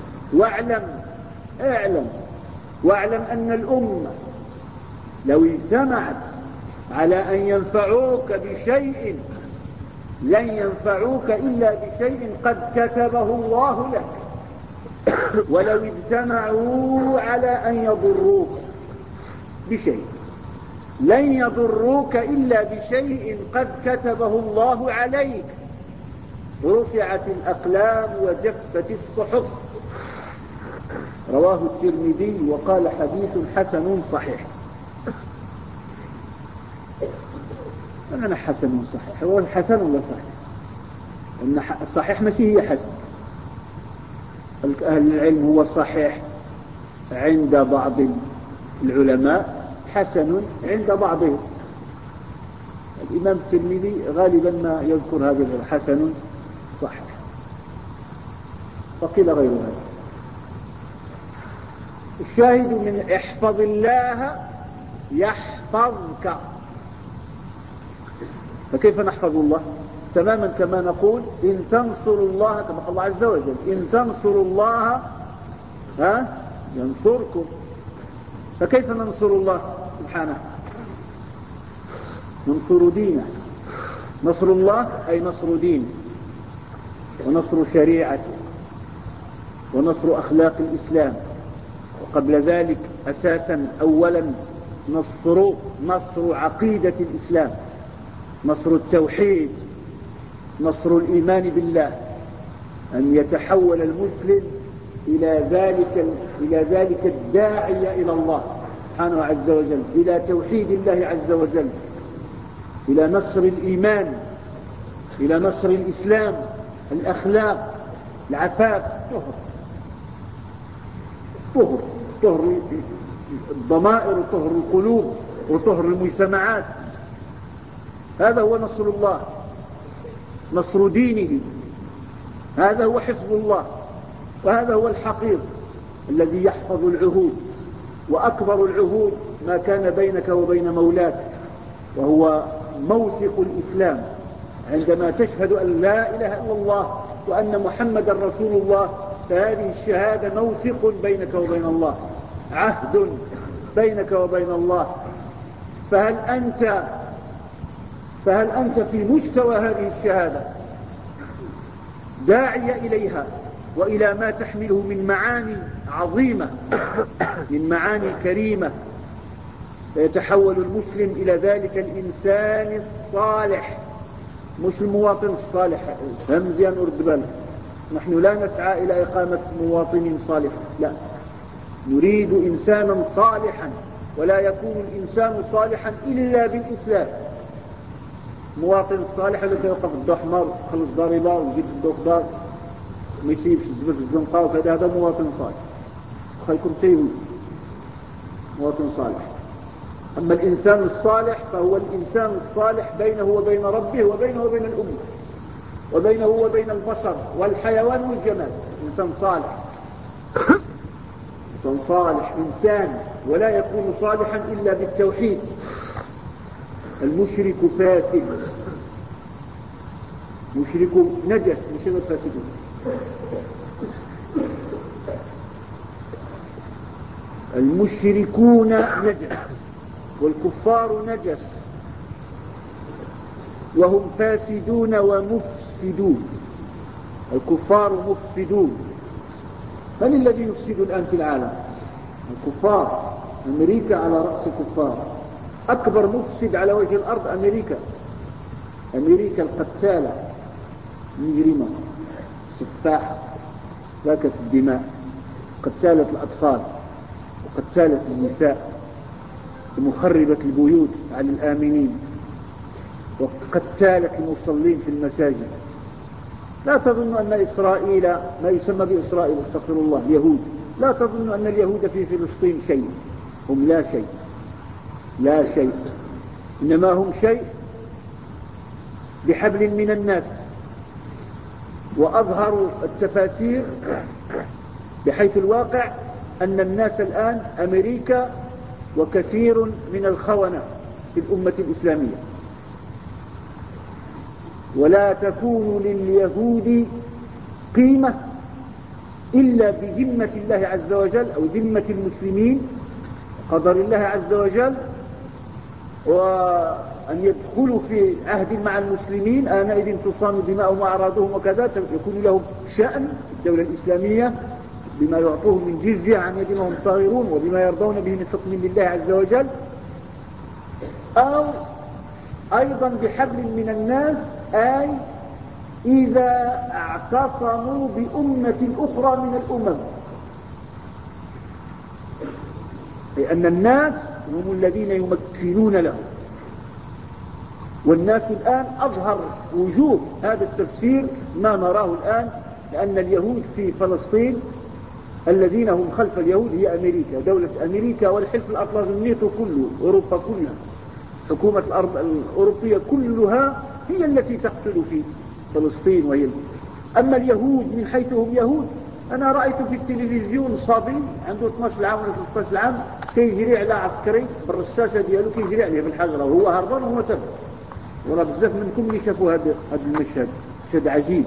واعلم أن الأمة لو اجتمعت على أن ينفعوك بشيء لن ينفعوك إلا بشيء قد كتبه الله لك، ولو اجتمعوا على أن يضروك بشيء لن يضروك إلا بشيء قد كتبه الله عليك. رفعت الأقلام وجفت الصحف. رواه الترمذي وقال حديث حسن صحيح. أنا حسن صحيح، هو حسن ولا صحيح؟ أن الصحيح ماشي هي حسن. أهل العلم هو صحيح عند بعض العلماء، حسن عند بعضهم. الإمام الترمذي غالبا ما يذكر هذا حسن صحيح، وقيل غير هذا. الشاهد من احفظ الله يحفظك. فكيف نحفظ الله؟ تماما كما نقول إن تنصروا الله، كما قال الله عز وجل إن تنصروا الله ينصركم. فكيف ننصر الله سبحانه؟ ننصر دينه. نصر الله أي نصر دينه، ونصر شريعته، ونصر أخلاق الإسلام. وقبل ذلك أساسا أولا نصر عقيدة الإسلام، نصر التوحيد، نصر الإيمان بالله، أن يتحول المسلم إلى ذلك الداعي إلى الله سبحانه عز وجل، إلى توحيد الله عز وجل، إلى نصر الإيمان، إلى نصر الإسلام، الأخلاق، العفاف، طهر الضمائر، وطهر القلوب، وطهر المجتمعات. هذا هو نصر الله، نصر دينه. هذا هو حفظ الله، وهذا هو الحقيق الذي يحفظ العهود. وأكبر العهود ما كان بينك وبين مولاك، وهو موثق الإسلام. عندما تشهد أن لا إله إلا الله وأن محمد رسول الله، فهذه الشهادة موثق بينك وبين الله، عهد بينك وبين الله. فهل أنت في مستوى هذه الشهادة داعي إليها وإلى ما تحمله من معاني عظيمة، من معاني كريمة؟ فيتحول المسلم إلى ذلك الإنسان الصالح، مش المواطن الصالح. هم زيان أرد بالك، نحن لا نسعى إلى إقامة مواطن صالح، لا، نريد إنسانا صالحا، ولا يكون الإنسان صالحا إلا بالإسلام. مواطن الصالح الذي يوقف الضوء أحمر، يخلص ضاربة ويجيب الضوء خضار، ما يسيبش الزبر في الزنقة وكذا، هذا مواطن صالح. خيكون تيهود مواطن صالح. أما الإنسان الصالح فهو الإنسان الصالح بينه وبين ربه، وبينه وبين الأمة، وبينه وبين البشر والحيوان والجمال. إنسان صالح، إنسان صالح، إنسان، ولا يكون صالحا إلا بالتوحيد. المشرك فاسد، مشرك نجس، مش فاسد. المشركون نجس والكفار نجس، وهم فاسدون ومفسدون. الكفار مفسدون. من الذي يفسد الآن في العالم؟ الكفار. أمريكا على رأس الكفار. أكبر مفسد على وجه الأرض أمريكا. أمريكا القتالة، مجرمة، سفاحة، سفاكة الدماء، قتالة الأطفال، وقتالة النساء، ومخربة البيوت عن الآمنين، وقتالة المصلين في المساجد. لا تظن أن إسرائيل، ما يسمى بإسرائيل، استغفر الله، اليهود، لا تظن أن اليهود في فلسطين شيء. هم لا شيء، لا شيء، إنما هم شيء بحبل من الناس. وأظهر التفاسير بحيث الواقع أن الناس الآن أمريكا وكثير من الخونة في الأمة الإسلامية. ولا تكون لليهود قيمة إلا بذمة الله عز وجل، أو ذمة المسلمين، قدر الله عز وجل، وأن يدخلوا في عهد مع المسلمين. آنئذ تصان دماؤهم وأعراضهم وكذا، يكون لهم شأن الدولة الإسلامية بما يعطوه من جزية عن يد وهم صاغرون، وبما يرضون به من حكم لله عز وجل. أو أيضا بحبل من الناس، أي إذا اعتصموا بأمة أخرى من الأمم، لأن الناس هم الذين يمكنون لهم والناس الآن أظهر وجوه هذا التفسير ما نراه الآن، لأن اليهود في فلسطين الذين هم خلف اليهود هي أمريكا، دولة أمريكا والحلف الأطلسي الناتو كله، أوروبا كلها، حكومة الأرض الأوروبية كلها هي التي تقتل في فلسطين وهي. أما اليهود من حيث هم يهود، أنا رأيت في التلفزيون صبي عنده 12 عام ولا 13 عام كيجري على عسكري بالرشاشة ديالو كيجري عليه بالحجرة وهو هربان وهو تبع. ورا بزاف منكم اللي شافوا هذا المشهد، مشهد عجيب.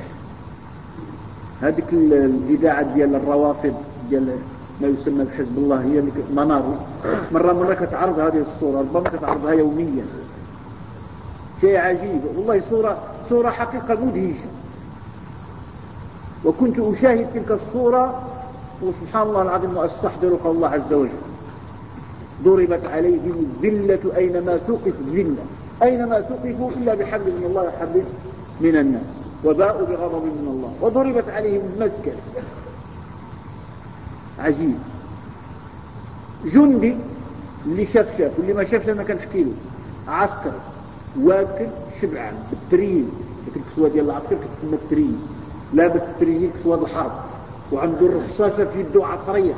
هذيك الإذاعة ديال الروافض ديال ما يسمى بحزب الله هي منار، مرة كتعرض هذه الصورة، ربما كتعرضها يوميا. شيء عجيب والله، صورة حقيقة مدهشة. وكنت أشاهد تلك الصورة وسبحان الله العظيم وأستحضر قول الله عز وجل: ضربت عليهم الذلة أينما ثقفوا، الذلة أينما ثقفوا إلا بحبل من الله وحبل من الناس، وباءوا بغضب من الله، وضربت عليهم المسكنة. عجيب. جندي اللي شاف واللي ما شافش أنا كنحكي له، عسكر واكل شبعان بالترين، ديك الكسوة ديال العسكر كتسمى الترين، لابس الترين كسوة الحرب، وعنده الرشاشة في يده عصرية،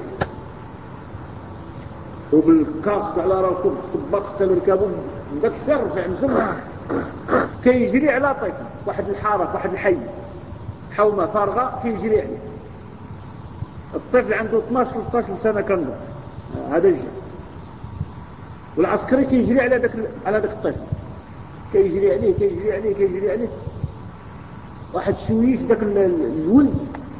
وبالكاسك على راسه بالصباط حتى ركابه داك الشرف مزمع، كيجري على طفل واحد الحارة واحد الحي حومة فارغة كيجري عليه. الطفل عنده 12-13 سنة كنظن، هذا الجيل. والعسكري كيجري على داك الطفل، كيجري عليه واحد شويش داك الولد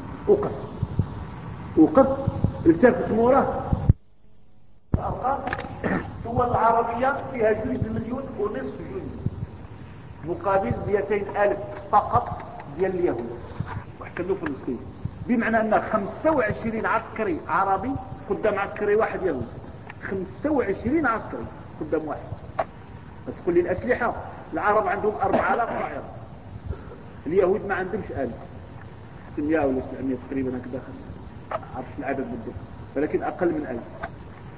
وقف التفت موراه. الأرقام الدول العربية فيها 2 مليون ونصف جندي مقابل 200,000 فقط ديال اليهود واحتلوا فلسطين، بمعنى أن 25 عسكري عربي قدام عسكري واحد يهودي، 25 عسكري قدام واحد. تقول لي الأسلحة، العرب عندهم 4000 طائرة، اليهود ما عندهمش 1000، 600 ولا 700 تقريبا هكذا، عرفت العدد بالضبط، ولكن أقل من 1000.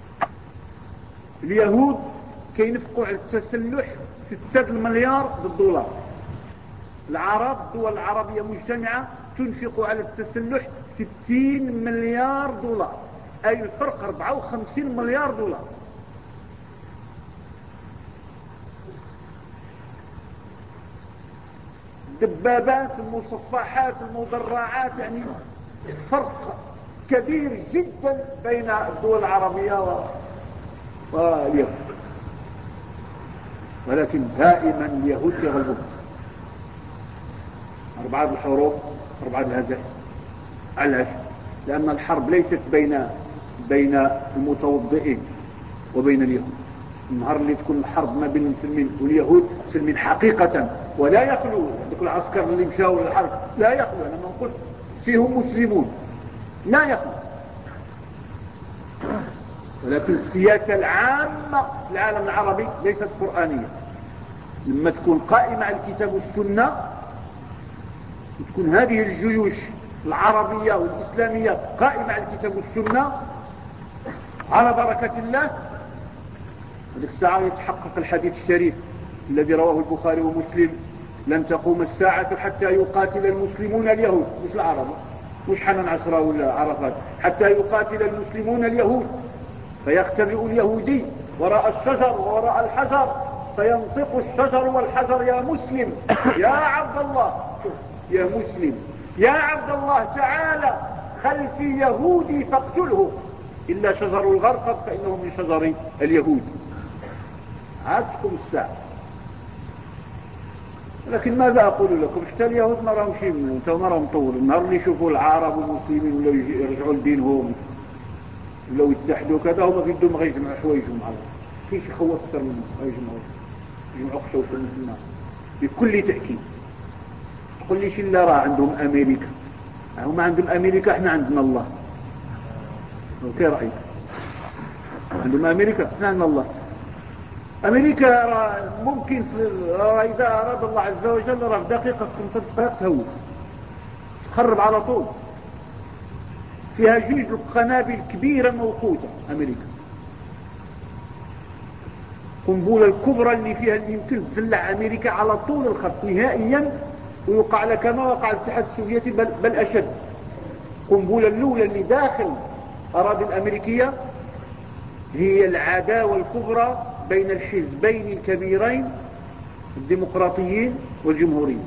اليهود كينفقوا على التسلح 6 مليار دولار. العرب الدول العربية مجتمعة تنفق على التسلح 60 مليار دولار، أي الفرق 54 مليار دولار. الدبابات، المصفحات، المدرعات، يعني فرق كبير جدا بين الدول العربية واليهود. ولكن دائما اليهود يغلبون 4 الحروب 4 الهزائم. علاش؟ لأن الحرب ليست بين المتوضئين وبين اليهود. النهار اللي تكون الحرب ما بين المسلمين واليهود، مسلمين حقيقة ولا يخلو، ذوك العسكر اللي مشاو للحرب لا يخلو، أنا ما نقول فيهم مسلمون، لا يخلو. ولكن السياسة العامة في العالم العربي ليست قرآنية. لما تكون قائمة على الكتاب والسنة، وتكون هذه الجيوش العربية والإسلامية قائمة على الكتاب والسنة على بركة الله، هذيك الساعة يتحقق الحديث الشريف الذي رواه البخاري ومسلم: لن تقوم الساعة حتى يقاتل المسلمون اليهود، مش العرب، مش حنان عشرة ولا عرفات، حتى يقاتل المسلمون اليهود، فيختبئ اليهودي وراء الشجر ووراء الحجر، فينطق الشجر والحجر: يا مسلم، يا عبد الله، يا مسلم، يا عبد الله، تعالى خلفي يهودي فاقتله، إلا شجر الغرقد فإنه من شجر اليهود. عادتكم الساعة. لكن ماذا أقول لكم؟ حتى اليهود ما راهم شي ما راهم طولوا. النهار اللي يشوفوا العرب والمسلمين ولا يرجعوا لدينهم ولا يتحدوا كذا، هما في يدهم غيجمعوا حوايجهم على كاين شي خوف أكثر منهم، يجمعوا قشوش من النار بكل تأكيد. تقول لي شي لا راه عندهم أمريكا، هما عندهم أمريكا، احنا عندنا الله. كي رأيك؟ عندهم أمريكا، احنا عندنا الله. أمريكا ممكن إذا أراد الله عز وجل راه في دقيقة، في 5 دقائق تهوي تخرب على طول. فيها جيش قنابل كبيرة موقوتة أمريكا. القنبلة الكبرى اللي فيها اللي يمكن تزلع أمريكا على طول الخط نهائيا، ويوقع لها كما وقع الاتحاد السوفيتي بل أشد. القنبلة الأولى اللي داخل أراضي الأمريكية هي العداوة الكبرى بين الحزبين الكبيرين الديمقراطيين والجمهوريين.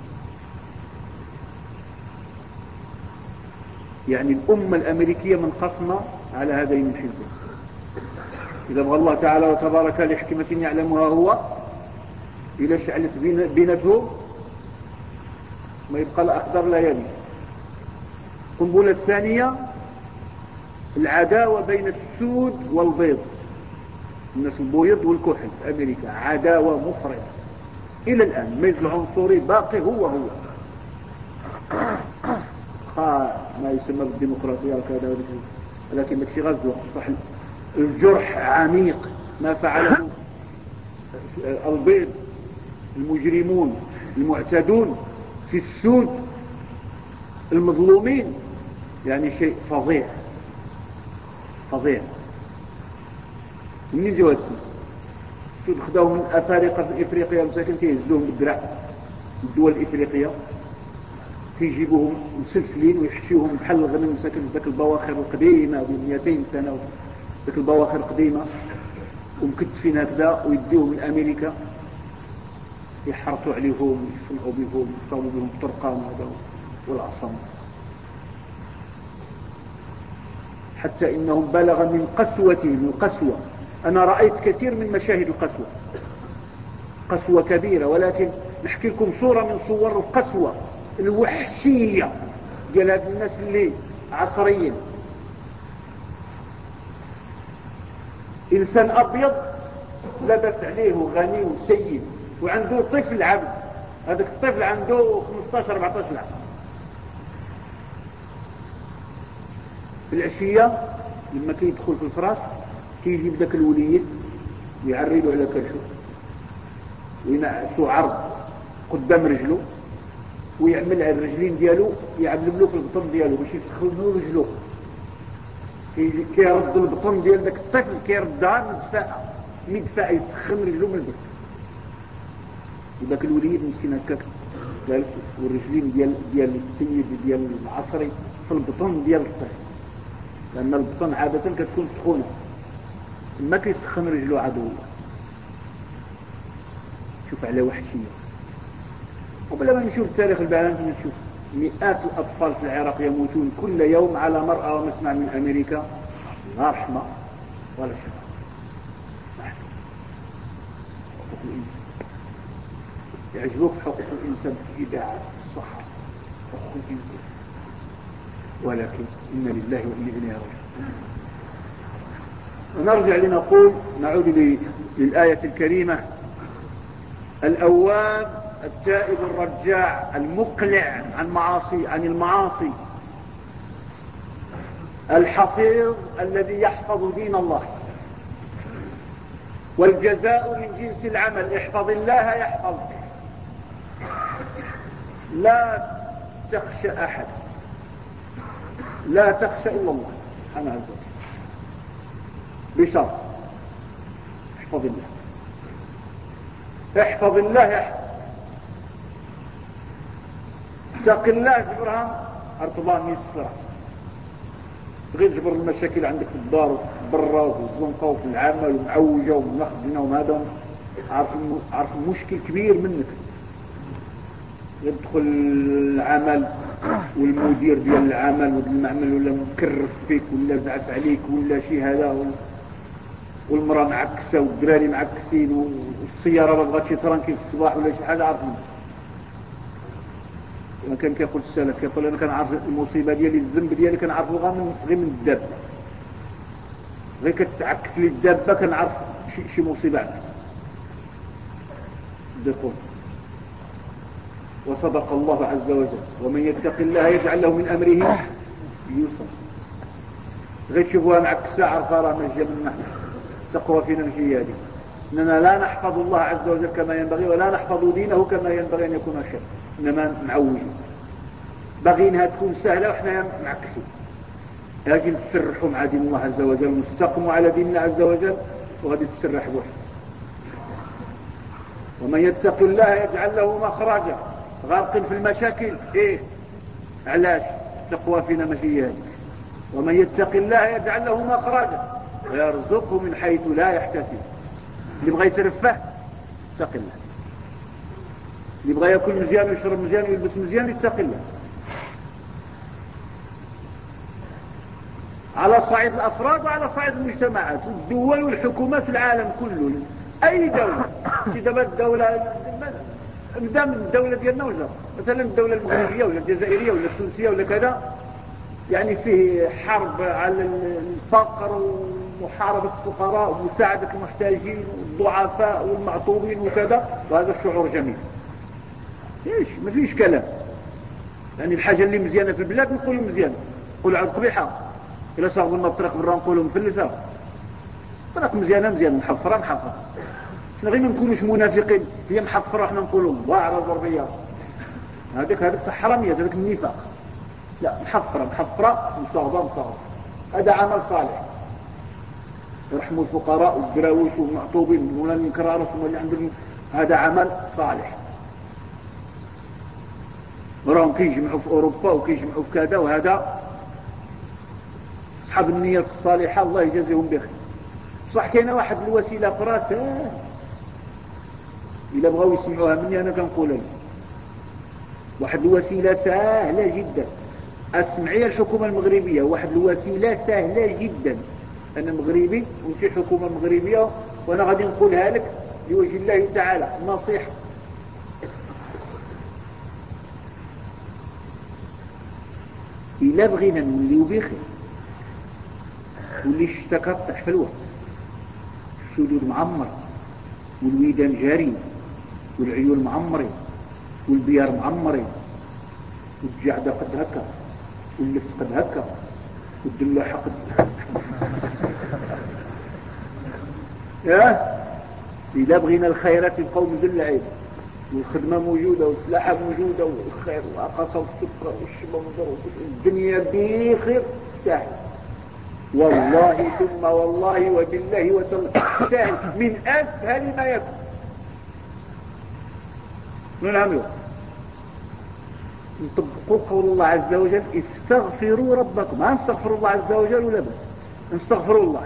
يعني الأمة الأمريكية منقسمة على هذين الحزبين. إذا بغى الله تعالى وتبارك لحكمة يعلمها هو، إذا شعلت بينتهم ما يبقى الأخضر لا يبيش. القنبلة الثانية العداوة بين السود والبيض، الناس البيض والكحل في أمريكا، عداوة مفرطة إلى الآن. الميز العنصري باقي هو ما يسمى بالديمقراطية وكذا، ولكن ماشي غزوة صح. الجرح عميق ما فعله البيض المجرمون المعتدون في السود المظلومين، يعني شيء فظيع فظيع. منين جاو السود؟ خداو من أفارقة في إفريقيا مساكن كيهزوهم بالدرع الدول الإفريقية، كيجيبوهم مسلسلين ويحشيوهم بحال الغنم مساكن ذاك البواخر القديمة ديال 200 سنة، ذاك البواخر القديمة ومكتفين هكذا، ويديوهم من أمريكا يحرطوا عليهم يفلقوا بهم يصاوبوا بهم الطرقان هذا والعصم، حتى إنهم بلغ من قسوتهم القسوة. أنا رأيت كثير من مشاهد القسوة، قسوة كبيرة، ولكن نحكي لكم صورة من صور القسوة الوحشية ديال هاد الناس اللي عصريين. إنسان أبيض لبس عليه غني وسيد وعنده طفل عبد، هذاك الطفل عنده 15-14 عام. في العشية لما كيدخل في الفراش كيجيب ذاك الوليد ويعرضه على كرشه وينعسو عرض قدام رجله، ويعمل على الرجلين ديالو يعمل له في البطن ديالو باش يسخنوا رجله. كيرد البطن ديال ذاك الطفل كيردها مدفع يسخن رجله من البرد. وذاك الوليد مسكين هكاك جالس والرجلين ديال السيد ديال العصري في البطن ديال الطفل، لأن البطن عادة كتكون سخونة، تما كيسخن رجله عدو الله. شوف على وحشية. وبلا ما نشوف التاريخ العالمي نشوف مئات الأطفال في العراق يموتون كل يوم على مرأى ومسمع من أمريكا، لا رحمة ولا شفاء. حقوق الإنسان يعجبوك حقوق الإنسان في الإذاعات في الصحة، حقوق الإنسان، ولكن إن لله وإنا إليه راجعون. ونرجع لنقول نعود للآية الكريمة: الأواب التائب الرجاع المقلع عن المعاصي، الحفيظ الذي يحفظ دين الله. والجزاء من جنس العمل. احفظ الله يحفظك، لا تخشى أحد، لا تخشى إلا الله سبحانه عز وجل، بشرط احفظ الله. احفظ الله يحفظ. اتق الله جبرها ارتبان يسرع. غير جبر المشاكل عندك في الدار وفي برا وفي الزنقة وفي العمل ومعوجة ومخزنة وهذا، عارف المشكل كبير منك. يدخل العمل والمدير ديال العمل والمعمل ولا مكرف فيك ولا زعف عليك ولا شيء هذا، والمرأة معكسة والدراري معكسين والسيارة ما بغاتش ترانكي في الصباح ولا شي حاجة. عارف ما كان كيقول السلف، كيقول انا كنعرف المصيبة ديالي الذنب ديالي كنعرفو غير من الدابة، غير كتعكس لي الدابة كنعرف شي مصيبة عندك. دقون. وصدق الله عز وجل: ومن يتق الله يجعل له من أمره يسرا. غير تشوفوها معكسة عرفها راه ماشية من نحن تقوى فينا مشي هذه، إننا لا نحفظ الله عز وجل كما ينبغي ولا نحفظ دينه كما ينبغي أن يكون الشيء، إنما معوجين باغينها تكون سهلة وإحنا معكسين. أجل تسرحوا مع دين الله عز وجل ونستقموا على دين الله عز وجل وغادي تسرح بوحدك. ومن يتق الله يجعل له مخرجا. غارقين في المشاكل ايه؟ علاش؟ تقوى فينا ماشي هذيك. ومن يتق الله يجعل له مخرجا ويرزقه من حيث لا يحتسب. اللي بغى يترفه يتق الله، اللي بغى ياكل مزيان ويشرب مزيان ويلبس مزيان يتق الله. على صعيد الافراد وعلى صعيد المجتمعات والدول والحكومات في العالم كله. اي دولة شي دابا الدولة نبدا من الدولة ديالنا وجر، مثلا الدولة المغربية ولا الجزائرية ولا التونسية ولا كذا، يعني فيه حرب على الفقر ومحاربة الفقراء ومساعدة المحتاجين والضعفاء والمعطوبين وكذا، وهذا الشعور جميل. ايش ما فيش كلام، يعني الحاجة اللي مزيانة في البلاد نقولوا مزيانة، نقولوا عاد قبيحة. إلا صاغوا لنا الطريق برا نقولوا مفلسة. طريق مزيانة مزيانة، محفرة محفرة. شنو غير ما نكونوش منافقين، هي محفرة وحنا نقولوا واعرة ضربية، هذيك حرامية، هذيك النفاق. لا، محفرة مصاغبة. هذا عمل صالح، يرحموا الفقراء والدراويش والمعطوبين ولا الكرارس اللي عندهم، هذا عمل صالح. وراهم كيجمعوا في أوروبا وكيجمعوا في كذا، وهذا أصحاب النية الصالحة الله يجازيهم بخير. صح كاينه واحد الوسيلة أخرى سهل، إلا بغاو يسمعوها مني أنا كنقولها، واحد الوسيلة سهلة جدا. أسمعي الحكومة المغربية، واحد الوسيلة سهلة جدا. أنا مغربي وانت حكومة مغربية، وأنا غادي نقولها لك لوجه الله تعالى نصيحة. إلا بغينا نوليو بخير، واللي الشتا كطيح في الوقت، السدود معمرة والويدان جارين والعيون معمرين والبيار معمرين والجعدة قد هكا واللفت قد هكا والدلاحة قد إلا بغينا الخيرات يبقوا مدلعين، والخدمة موجودة والسلاحة موجودة والخير وعقصة والسكر والشبندر الدنيا بخير سهل. والله ثم والله وبالله وتالله سهل، من أسهل ما يكون. نعملوا نطبقوا قول الله عز وجل استغفروا ربكم. ما نستغفر الله عز وجل ولا بس نستغفروا الله.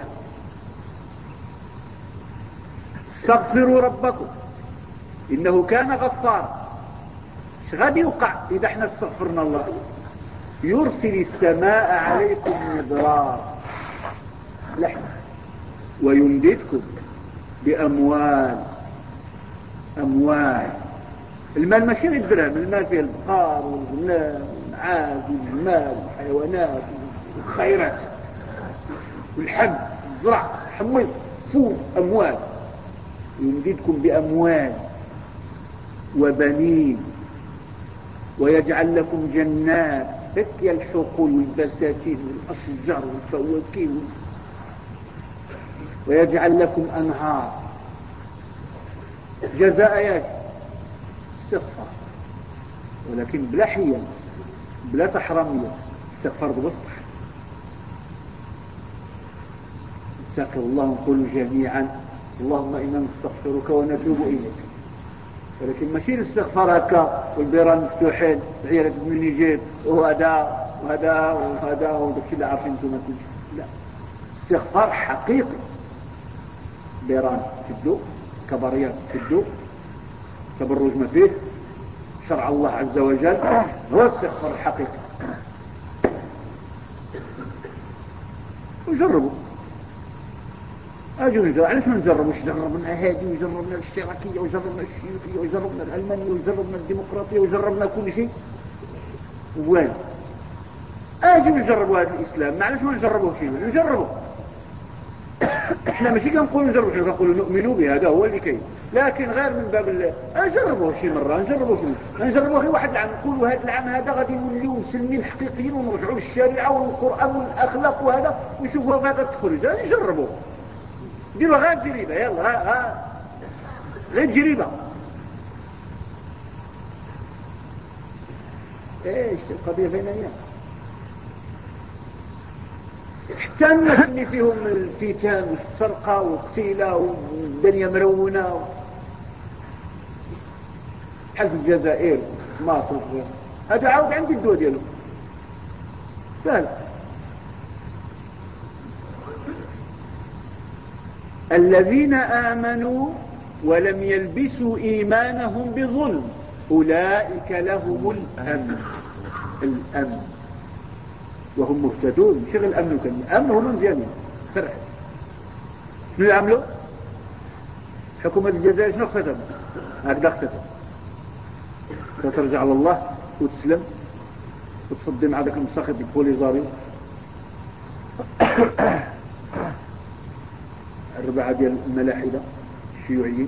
استغفروا ربكم إنه كان غفارا. ايش غادي يوقع إذا احنا استغفرنا الله؟ يرسل السماء عليكم مدرارا ويمددكم بأموال. المال ماشي غير الدرهم، المال فيه البقار والغنم والمعاز والجمال والحيوانات والخيرات والحب الزرع الحمص فول. أموال. يمددكم بأموال وبنين ويجعل لكم جنات تكي الحقول والبساتين والأشجار والفواكه، ويجعل لكم أنهار. جزاء ياك استغفار، ولكن بلا حيل بلا تحرمية، استغفر بالصح. اتقوا الله ونقولوا جميعا اللهم إنا نستغفرك ونتوب إليك. ولكن ماشي الاستغفار هكا والبيران مفتوحين عيالك من يجيب وهذا وهذا وهذا وداكشي اللي عارفين انتم كلشي. لا، استغفار حقيقي. بيران تدو، كبريات تدو، تبرج ما فيه، شرع الله عز وجل هو استغفار الحقيقي. وجربوا اجوا نجرب. علاش ما نجربوش؟ جربنا هادي وجربنا الاشتراكيه وجربنا الشيوعيه وجربنا العلمانيه وجربنا الديمقراطيه وجربنا كل شيء وين. اجوا نجربوا هذا الاسلام. ما علاش ما نجربوه شيء؟ نجربوا. احنا ماشي كنقولوا نجربوا، احنا كنقولوا نؤمنوا به، هذا هو اللي كاين. لكن غير من باب نجربوه شي مره، نجربوه غير واحد العام. نقولوا هذا العام هذا غادي نوليو مسلمين حقيقيين ونرجعوا للشريعه والقران والاخلاق وهذا، ونشوفوا ماذا تخرج. نجربوه، ديروا غير تجربه، يلا غير تجربه. ايش القضيه بين ايام؟ حتى الناس اللي فيهم الفتن والسرقه والقتيله والدنيا مرونه بحال في الجزائر مصر هذا عاود عندي الدواء ديالو سهل. الذين آمنوا ولم يلبسوا إيمانهم بظلم أولئك لهم الأمن وهم مهتدون. مش غير الأمن وكان الأمن هم مزيانين فرح. شنو يعملوا؟ حكومة الجزائر شنو خصتها؟ هكذا خصتها ترجع لله وتسلم وتصدي مع ذاك المساخط البوليزاري الربعة ديال الملاحدة الشيوعيين،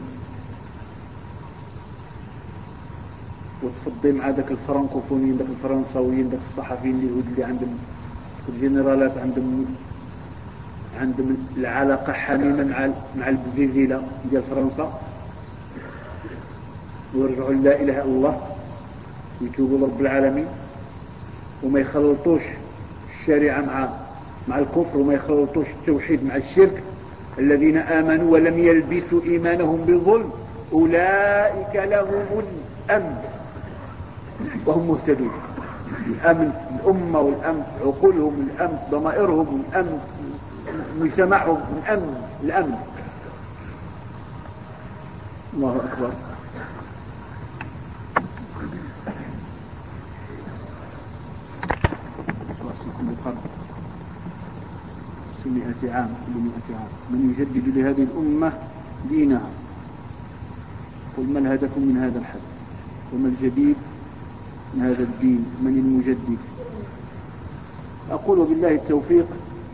وتصدي مع ذاك الفرنكوفونيين ذاك الفرنساويين ذاك الصحفيين اليهود اللي عندهم الجنرالات عندهم العلاقة حميمة مع البزيزيلة ديال فرنسا، ويرجعوا لا إله إلا الله ويتوبوا لرب العالمين وما يخلطوش الشريعة مع الكفر وما يخلطوش التوحيد مع الشرك. الذين آمنوا ولم يلبسوا إيمانهم بظلم أولئك لهم الأمن وهم مهتدون. الأمن في الأمة والأمن في عقولهم والأمن في ضمائرهم والأمن في مجتمعهم الأمن. الله أكبر. في 100 عام كل 100 عام من يجدد لهذه الأمة دينها. قل ما الهدف من هذا الحدث وما الجديد من هذا الدين؟ من المجدد؟ أقول بالله التوفيق.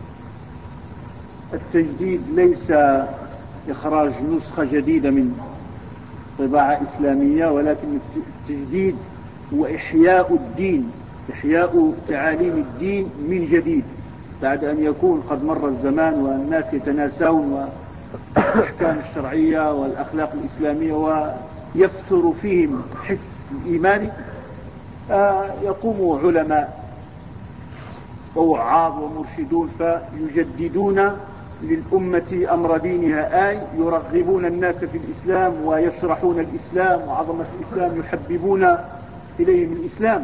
التجديد ليس إخراج نسخة جديدة من طباعة إسلامية، ولكن التجديد هو إحياء الدين، إحياء تعاليم الدين من جديد بعد أن يكون قد مر الزمان والناس يتناسون والأحكام الشرعية والأخلاق الإسلامية ويفتر فيهم حس الإيمان. يقوم علماء ووعاظ ومرشدون فيجددون للأمة أمر دينها، أي يرغبون الناس في الإسلام ويشرحون الإسلام وعظمة الإسلام، يحببون إليهم الإسلام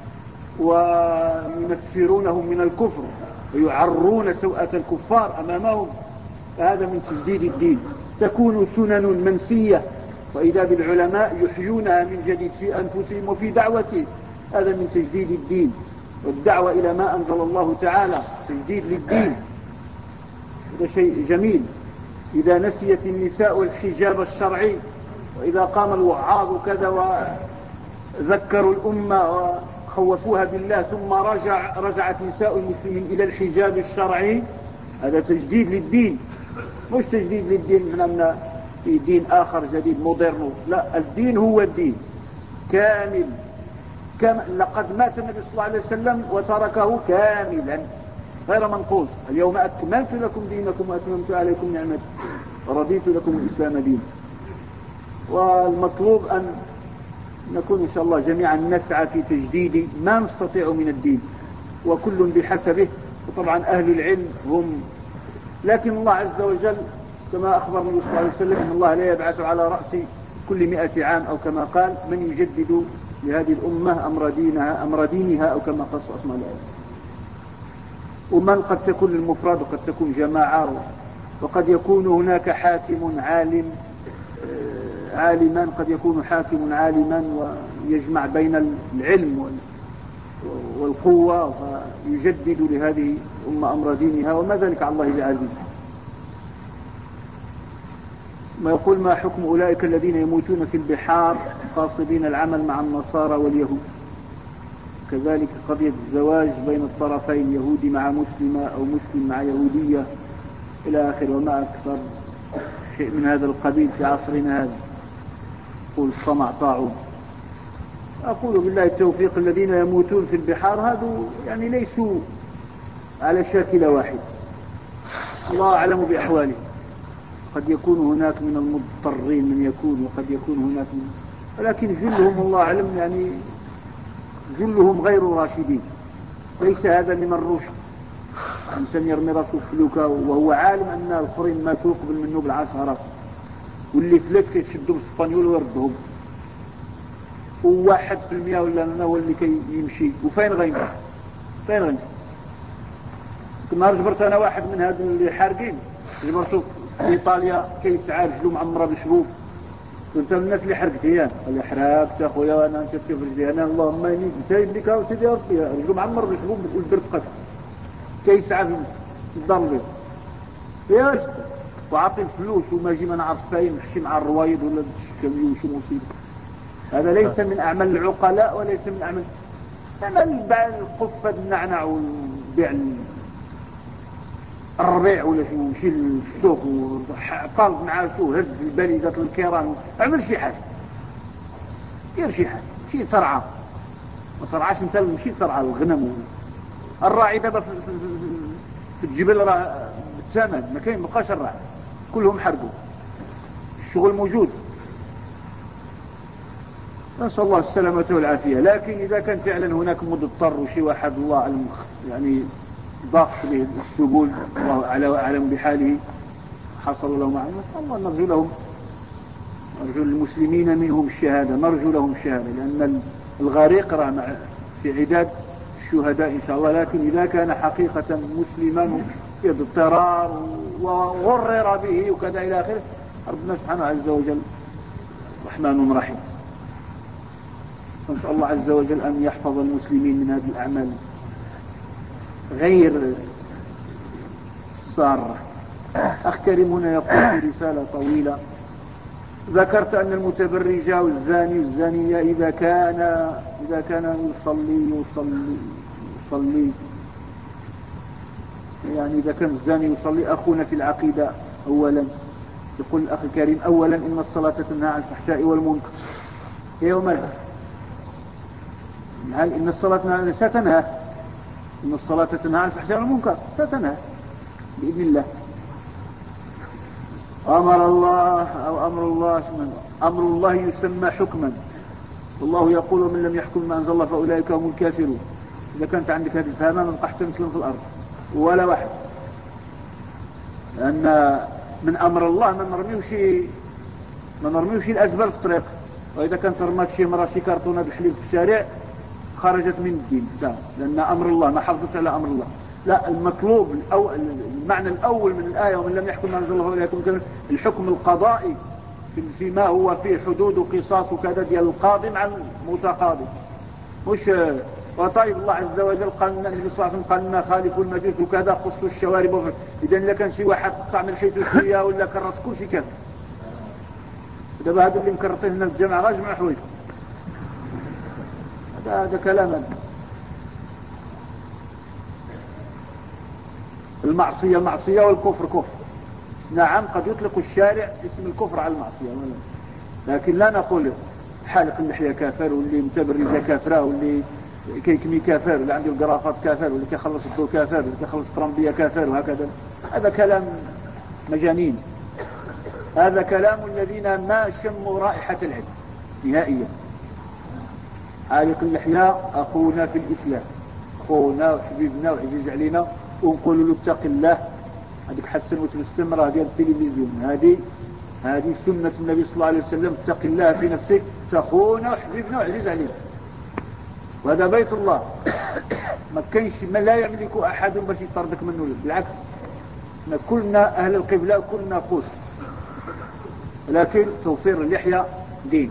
وينفرونهم من الكفر ويعرون سوءة الكفار أمامهم. هذا من تجديد الدين. تكون سنن منسية وإذا بالعلماء يحيونها من جديد في أنفسهم وفي دعوتهم. هذا من تجديد الدين والدعوة إلى ما أنزل الله تعالى، تجديد للدين. هذا شيء جميل. إذا نسيت النساء الحجاب الشرعي وإذا قام الوعاظ كذا وذكروا الأمة وخوفوها بالله ثم رجعت نساء المسلمين إلى الحجاب الشرعي، هذا تجديد للدين. مش تجديد للدين من في دين آخر جديد مودرن، لا، الدين هو الدين كامل. لقد مات النبي صلى الله عليه وسلم وتركه كاملا غير منقوص. اليوم أكملت لكم دينكم وأتممت عليكم نعمتي ورضيت لكم الإسلام دين. والمطلوب أن نكون إن شاء الله جميعا نسعى في تجديد ما نستطيع من الدين، وكل بحسبه. وطبعا أهل العلم هم، لكن الله عز وجل كما أخبر النبي صلى الله عليه وسلم أن الله لا يبعث على رأس كل 100 عام أو كما قال من يجدد لهذه الأمة أمر دينها أو كما قال صلى الله عليه وسلم. ومن قد تكون المفرد وقد تكون جماعة، وقد يكون هناك حاكم عالما، قد يكون حاكم عالما ويجمع بين العلم والقوة فيجدد لهذه الأمة أمر دينها، وما ذلك على الله بعزيز. ما يقول ما حكم أولئك الذين يموتون في البحار قاصدين العمل مع النصارى واليهود؟ كذلك قضية الزواج بين الطرفين، يهودي مع مسلمة أو مسلم مع يهودية إلى آخر، وما أكثر شيء من هذا القبيل في عصرنا هذا. قول الطمع طاعون. أقول بالله التوفيق الذين يموتون في البحار هذا يعني ليسوا على شاكلة واحد، الله أعلم بأحوالهم. قد يكون هناك من المضطرين من يكون، وقد يكون هناك ولكن جلهم الله أعلم يعني جلهم غير راشدين. ليس هذا من الرشد. إنسان يرمي راسه فلوكا وهو عالم أن الآخرين ما تقبل منه بالعشرات، واللي فلت كيشدوا بالسبانيول ويردهم. و1% ولا هو اللي يمشي، وفين غيمشي؟ فين غيمشي؟ كنا جبرت انا واحد من هاد اللي حارقين، جبرته في ايطاليا كيسعى رجلو معمره بالحبوب. كنت من الناس اللي حرقت اياه، قال لي حرقت اخويا انا، انت تشوف رجلي انا اللهم اني انت يديك وسيدي ربي، رجلو معمر بالحبوب والبرد قتل، كيسعى في الدار البيضاء يا جد، وعطي الفلوس وما يجي ما نعرف فاين نحشي مع الروايض ولا الشكاوي وشو مصيبه. هذا ليس من اعمال العقلاء وليس من اعمال بيع القفه النعنع والبيع الربيع ولا شو، شي السوق وطالب معاه شو، هز البليدات الكيران، اعمل شي حاجه، دير شي حاجه، شي ترعى، ما ترعاش انت، مشي ترعى الغنم. الراعي دابا في الجبل راه بالثمن، ما كاين مابقاش الراعي، كلهم حرقوا، الشغل موجود، نسأل الله السلامة والعافية. لكن إذا كان فعلا هناك مضطر وشي واحد الله أعلم يعني ضاق به السبل، الله أعلم بحاله، حصلوا لهم معنا، نسأل الله نرجو لهم، نرجو المسلمين منهم الشهادة، نرجو لهم الشهادة، لأن الغريق راه في عداد الشهداء إن شاء الله. لكن إذا كان حقيقة مسلما اضطرار وغرر به وكذا إلى آخره، ربنا سبحانه عز وجل رحمن رحيم، نسأل الله عز وجل أن يحفظ المسلمين من هذه الأعمال غير سارة. أخ كريم هنا يقول في رسالة طويلة: ذكرت أن المتبرج والزاني والزانية إذا كان يصلي يعني إذا كان الزاني يصلي أخونا في العقيدة. أولا يقول الأخ الكريم: أولا إن الصلاة تنهى عن الفحشاء والمنكر. يوم هل إن الصلاة ستنهى، إن الصلاة تنهى عن الفحشاء والمنكر، ستنهى بإذن الله. أمر الله أو أمر الله يسمى حكما، والله يقول: ومن لم يحكم ما أنزل الله فأولئك هم الكافرون. إذا كانت عندك هذه الفهمة من قحت مسلم في الأرض ولا واحد، لأن من أمر الله ما نرميوش الأزبال في الطريق، وإذا كانت رمات شي مرة شي كرتونة بالحليب في الشارع خرجت من الدين، لأن أمر الله ما حافظت على أمر الله. لا، المطلوب المعنى الأول من الآية: ومن لم يحكم ما أنزل الله فأولئك هم الكافرون، الحكم القضائي فيما هو فيه حدود وقصاص وكذا ديال القاضي مع المتقاضي، مش وطيب. الله عز وجل قال لنا، النبي صلى الله عليه وسلم قال لنا: خالفوا المجوس وكذا، قصوا الشوارب. إذا إذا كان شي واحد قطع من حيث شويه ولا كرت كل شيء كذا، دابا هذو اللي مكرطين هنا في الجامعة غير جمع حوايج، هذا كلام. المعصية معصية والكفر كفر. نعم قد يطلق الشارع اسم الكفر على المعصية، لكن لا نقول حالق اللحية كافر، واللي متبرجة كافرة، واللي كيكمي كافر، واللي عنده القرافات كافر، واللي كيخلص الضوء كافر، واللي كيخلص الطرمبية كافر، وهكذا. هذا كلام مجانين، هذا كلام الذين ما شموا رائحة العلم نهائيا. حالق اللحية أخونا في الإسلام، أخونا وحبيبنا وعزيز علينا، ونقول له: اتق الله، هذيك حسن وتبسم راه ديال التلفزيون، هذه سنة النبي صلى الله عليه وسلم، اتق الله في نفسك، أخونا وحبيبنا وعزيز علينا، وهذا بيت الله، ما كاينش ما لا يملك أحد باش يطردك منه، بالعكس، كلنا أهل القبلة وكلنا قوس، لكن توفير اللحية دين.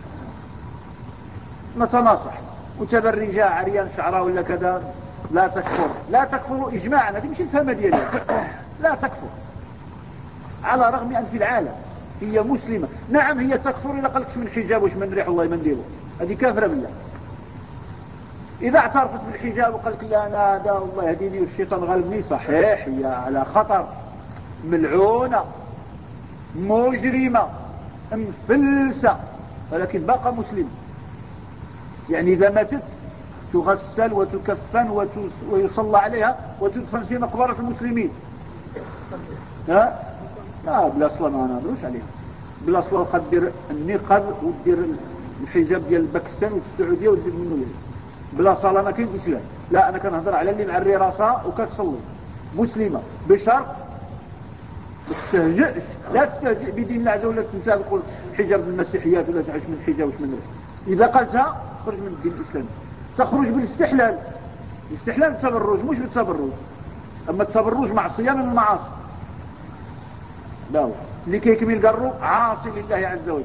نتناصح: متبرجة عريان شعراء ولا كذا لا تكفر، لا تكفر إجماعا، هذه مش الفهمة ديالي، لا تكفر على رغم أن في العالم هي مسلمة. نعم هي تكفر إذا قالكش من حجاب وش من ريح الله ما نديره، هذه كافرة بالله. إذا اعترفت بالحجاب وقالك: لا أنا هذا والله يهديني والشيطان غلبني، صحيح هي على خطر، ملعونة مجرمة مفلسة، ولكن باقى مسلمة. يعني إذا ماتت تغسل وتكفن ويصلى عليها وتدفن في مقبرة المسلمين. لا بلا صلاة ما نهضروش عليها، بلا صلاة خدير النقاب ودير الحجاب ديال باكستان والسعودية ودير منه ليه. بلا صلاة ما كاين إسلام. لا، أنا كنهضر على اللي معري راسها وكتصلي مسلمة، بشرط ما تستهزئش، لا تستهزئ بدين الله عز وجل، تنسى تقول حجاب المسيحيات ولا تعيش من حجاب وش من ريح. إذا قالتها خرج من الدين الإسلامي. تخرج بالاستحلال، الاستحلال التبرج مش بالتبرج، أما التبرج معصية من المعاصي. لا هو اللي كيكمل قروا عاصي لله عز وجل،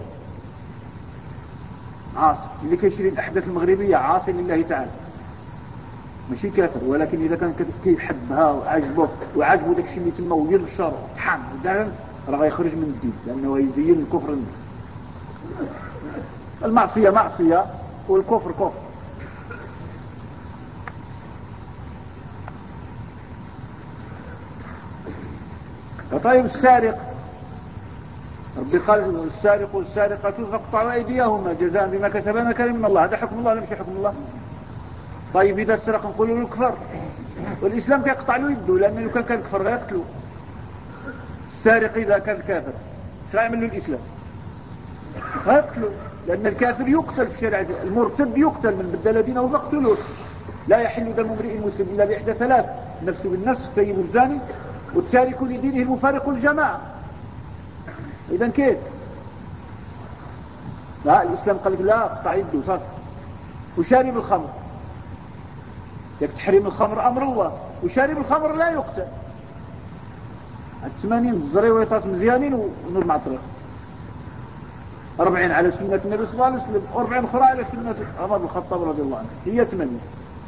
عاصي. اللي كيشري الأحداث المغربية عاصي لله تعالى، ماشي كافر. ولكن إذا كان كيحبها وعجبه داك الشيء اللي تما وينشر وطحن ودعن، راه غيخرج من الدين، لأنه يزين الكفر الناس. المعصية معصية والكفر كفر. طيب السارق، ربي قال السارق والسارقة فاقطعوا أيديهما جزاء بما كسبا نكالا من الله. هذا حكم الله ولا مش حكم الله؟ طيب إذا السرق نقولوا له كفر، والإسلام كيقطع له يده، لأنه لو كان كفر غيقتلوا. السارق إذا كان كافر شو يعمل له الإسلام؟ غيقتلوا، لأن الكافر يقتل في الشريعة. المرتد يقتل، من بدل دينه فاقتلوه. لا يحل دم امرئ مسلم إلا بإحدى ثلاث: نفس بالنفس، الثيب الزاني، والتارك لدينه المفارق الجماعة. إذا كيف؟ لا، الإسلام قال لك لا، اقطع يده صافي. وشارب الخمر، ياك تحريم الخمر أمر الله، وشارب الخمر لا يقتل. 80 الزريويطات مزيانين ونور مع الطريق، 40 على سنة النبي صلى الله عليه وسلم، 40 أخرى على سنة عمر بن الخطاب رضي الله عنه، هي 80.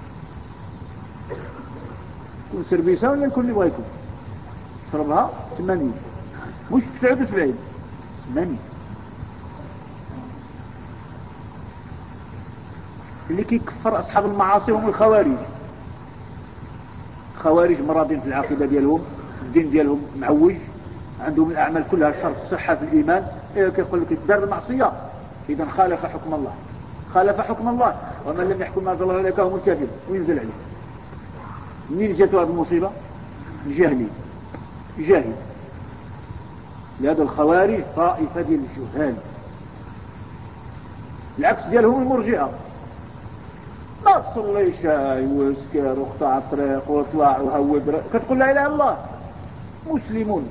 كون سربيسة ولا الكل يبغى يكون شربها 80، مش 79، 80. اللي كيكفر أصحاب المعاصي هم الخوارج. الخوارج مرادين في العقيدة ديالهم، الدين ديالهم معوج، عندهم الأعمال كلها شرط صحة في الإيمان. كيقول لك دار المعصية إذا خالف حكم الله، خالف حكم الله، ومن لم يحكم ما أنزل الله عليك هم الكافرون، وينزل عليه. منين جات هذه المصيبة؟ جهلي، جاهل. لهذا الخوارج طائفة ديال الجهال، العكس ديالهم المرجئة. ما تصلي شاي وسكر وقطع الطريق وطلع وهود كتقول لا إله إلا الله، مسلمون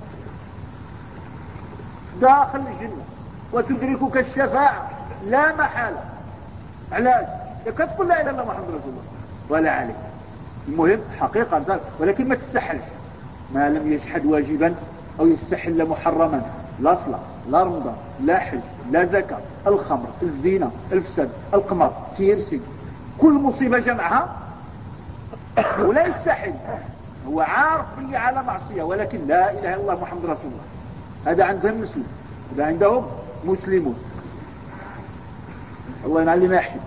داخل الجنة وتدركك الشفاعة لا محالة. علاش؟ كتقول لا إله إلا الله محمد رسول الله ولا عليك. المهم حقيقة ذلك، ولكن ما تستحلش ما لم يجحد واجبا أو يستحل محرما. لا صلاة، لا رمضان، لا حج، لا زكاة، الخمر، الزنا، الفساد، القمار، تيرسي، كل مصيبة جمعها ولا يستحل. هو عارف باللي على معصية، ولكن لا إله إلا الله محمد رسول الله. هذا عندهم مسلم، هذا عندهم مسلمون. الله ينعلم يحشي.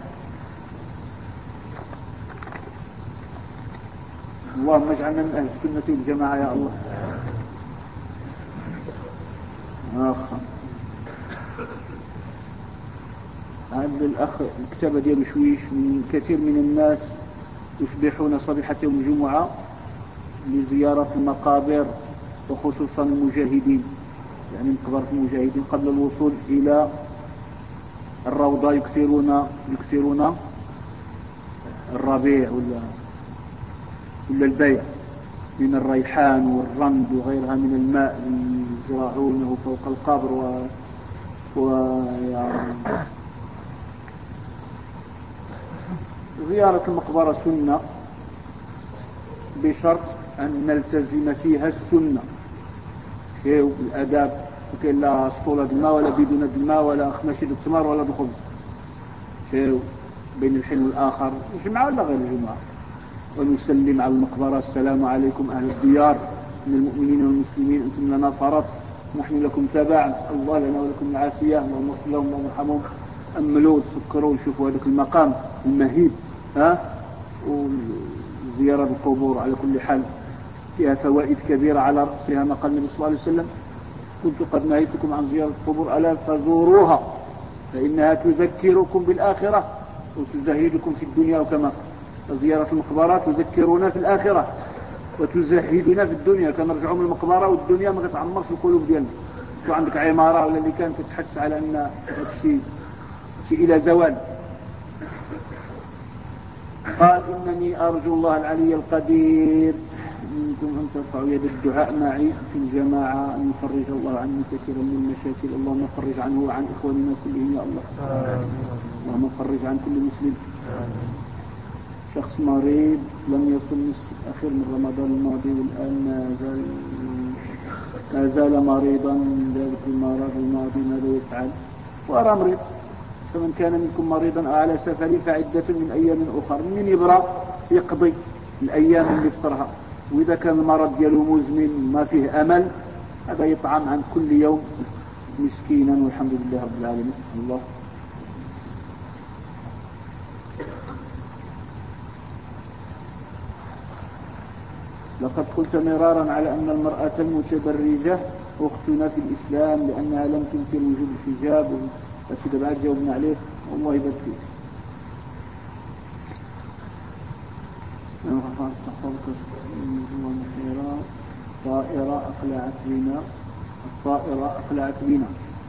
اللهم اجعلنا من أهل السنة والجماعة يا الله. عند الأخ الكتابة ديالو شويش. من كثير من الناس يصبحون صبيحة يوم الجمعة لزيارة المقابر، وخصوصا المجاهدين، يعني مقبرة المجاهدين، قبل الوصول إلى الروضة يكثرون الربيع ولا البيع من الريحان والرند وغيرها من الماء يزرعونه فوق القبر زيارة المقبرة سنة بشرط أن نلتزم فيها السنة، كيو الأداب، وكاين لا سطولة الماء ولا بدون الماء ولا خماشي التمر ولا الخبز، كيو بين الحين والآخر، الجمعة ولا غير الجمعة. ونسلم على المقبرة: السلام عليكم أهل الديار من المؤمنين والمسلمين، أنتم لنا فرط، نحن لكم تبع، نسأل الله لنا ولكم العافية، اللهم اغفر لهم اللهم ارحمهم. أملوا وتفكروا وشوفوا هذاك المقام المهيب، وزيارة القبور على كل حال فيها فوائد كبيرة، على رأسها ما قال النبي صلى الله عليه وسلم: كنت قد نهيتكم عن زيارة القبور ألا فزوروها فإنها تذكركم بالآخرة وتزهدكم في الدنيا. وكما زيارة المقبرات تذكرنا في الآخرة وتزهدنا في الدنيا. كنرجعوا من المقبرة والدنيا ما تتعمرش القلوب ديالنا. تو عندك عمارة ولا اللي كانت تحس على أن هذا الشيء إلى زوال. قال: إنني أرجو الله العلي القدير منكم أن ترفعوا يد الدعاء معي في الجماعة أن يفرج الله عني كثيرا من المشاكل. اللهم فرج عنه وعن إخواننا كلهم يا الله. اللهم فرج عن كل مسلم. شخص مريض لم يصل نصف الأخير من رمضان الماضي والآن ما زال مريضا من ذلك المرض الماضي، ماذا يفعل؟ وأرى مريض. فمن كان منكم مريضا أو على سفر فعدة من أيام أخرى. من يبرأ يقضي الأيام اللي يفطرها، وإذا كان المرض دياله مزمن ما فيه أمل هذا يطعم عن كل يوم مسكينا، والحمد لله رب العالمين. الله. لقد قلت مرارا على أن المرأة المتبرجة أختنا في الإسلام لأنها لم تنكر وجوب الحجاب، بس بعد جاوبنا عليه. الله يبارك فيك. الطائرة أقلعت بنا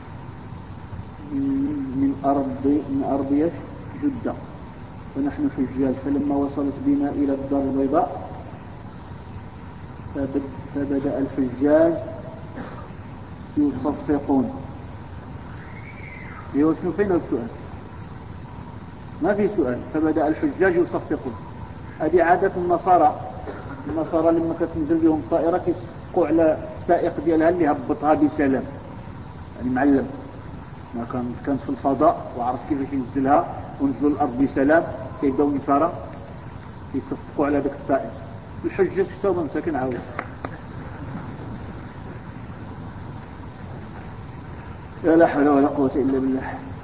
من أرض جدة، فنحن حجاج، فلما وصلت بنا إلى الدار البيضاء فبدأ الحجاج يصفقون. شنو فين السؤال؟ ما في سؤال. فبدأ الحجاج يصفقون. هذه عادة النصارى لما كتنزل بهم الطائرة كيصفقوا على السائق ديالها اللي هبطها بسلام، يعني معلم ما كان في الفضاء وعرف كيفاش ينزلها ونزلوا الأرض بسلام، كيبداو النصارى يصفقوا على ذاك السائق. الحجاج حتى هما مساكن عاود. لا حول ولا قوة إلا بالله.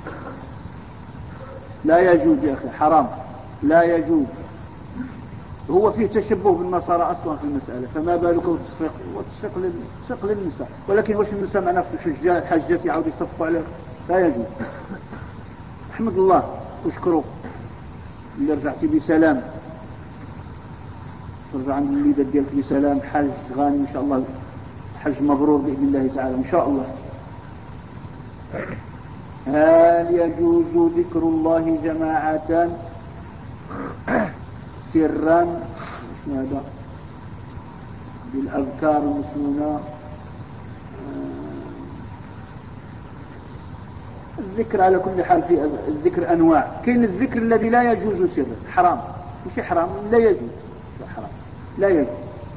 لا يجوز يا أخي، حرام، لا يجوز. هو فيه تشبه بالنصارى أصلا في المسألة، فما بالك وتصفق للنساء. ولكن واش النساء معنا في الحجات يعاودوا يصفقوا عليه؟ لا يجوز. احمد الله واشكره اللي رجعتي بسلام، ترجع عند الوليدة ديالك بسلام، حج غانم إن شاء الله، حج مبرور بإذن الله تعالى إن شاء الله. هل يجوز ذكر الله جماعة سرا بالأذكار المسنونة؟ الذكر على كل حال في الذكر أنواع. كاين الذكر الذي لا يجوز سرا، حرام، مش حرام، لا يجوز، حرام لا يجوز.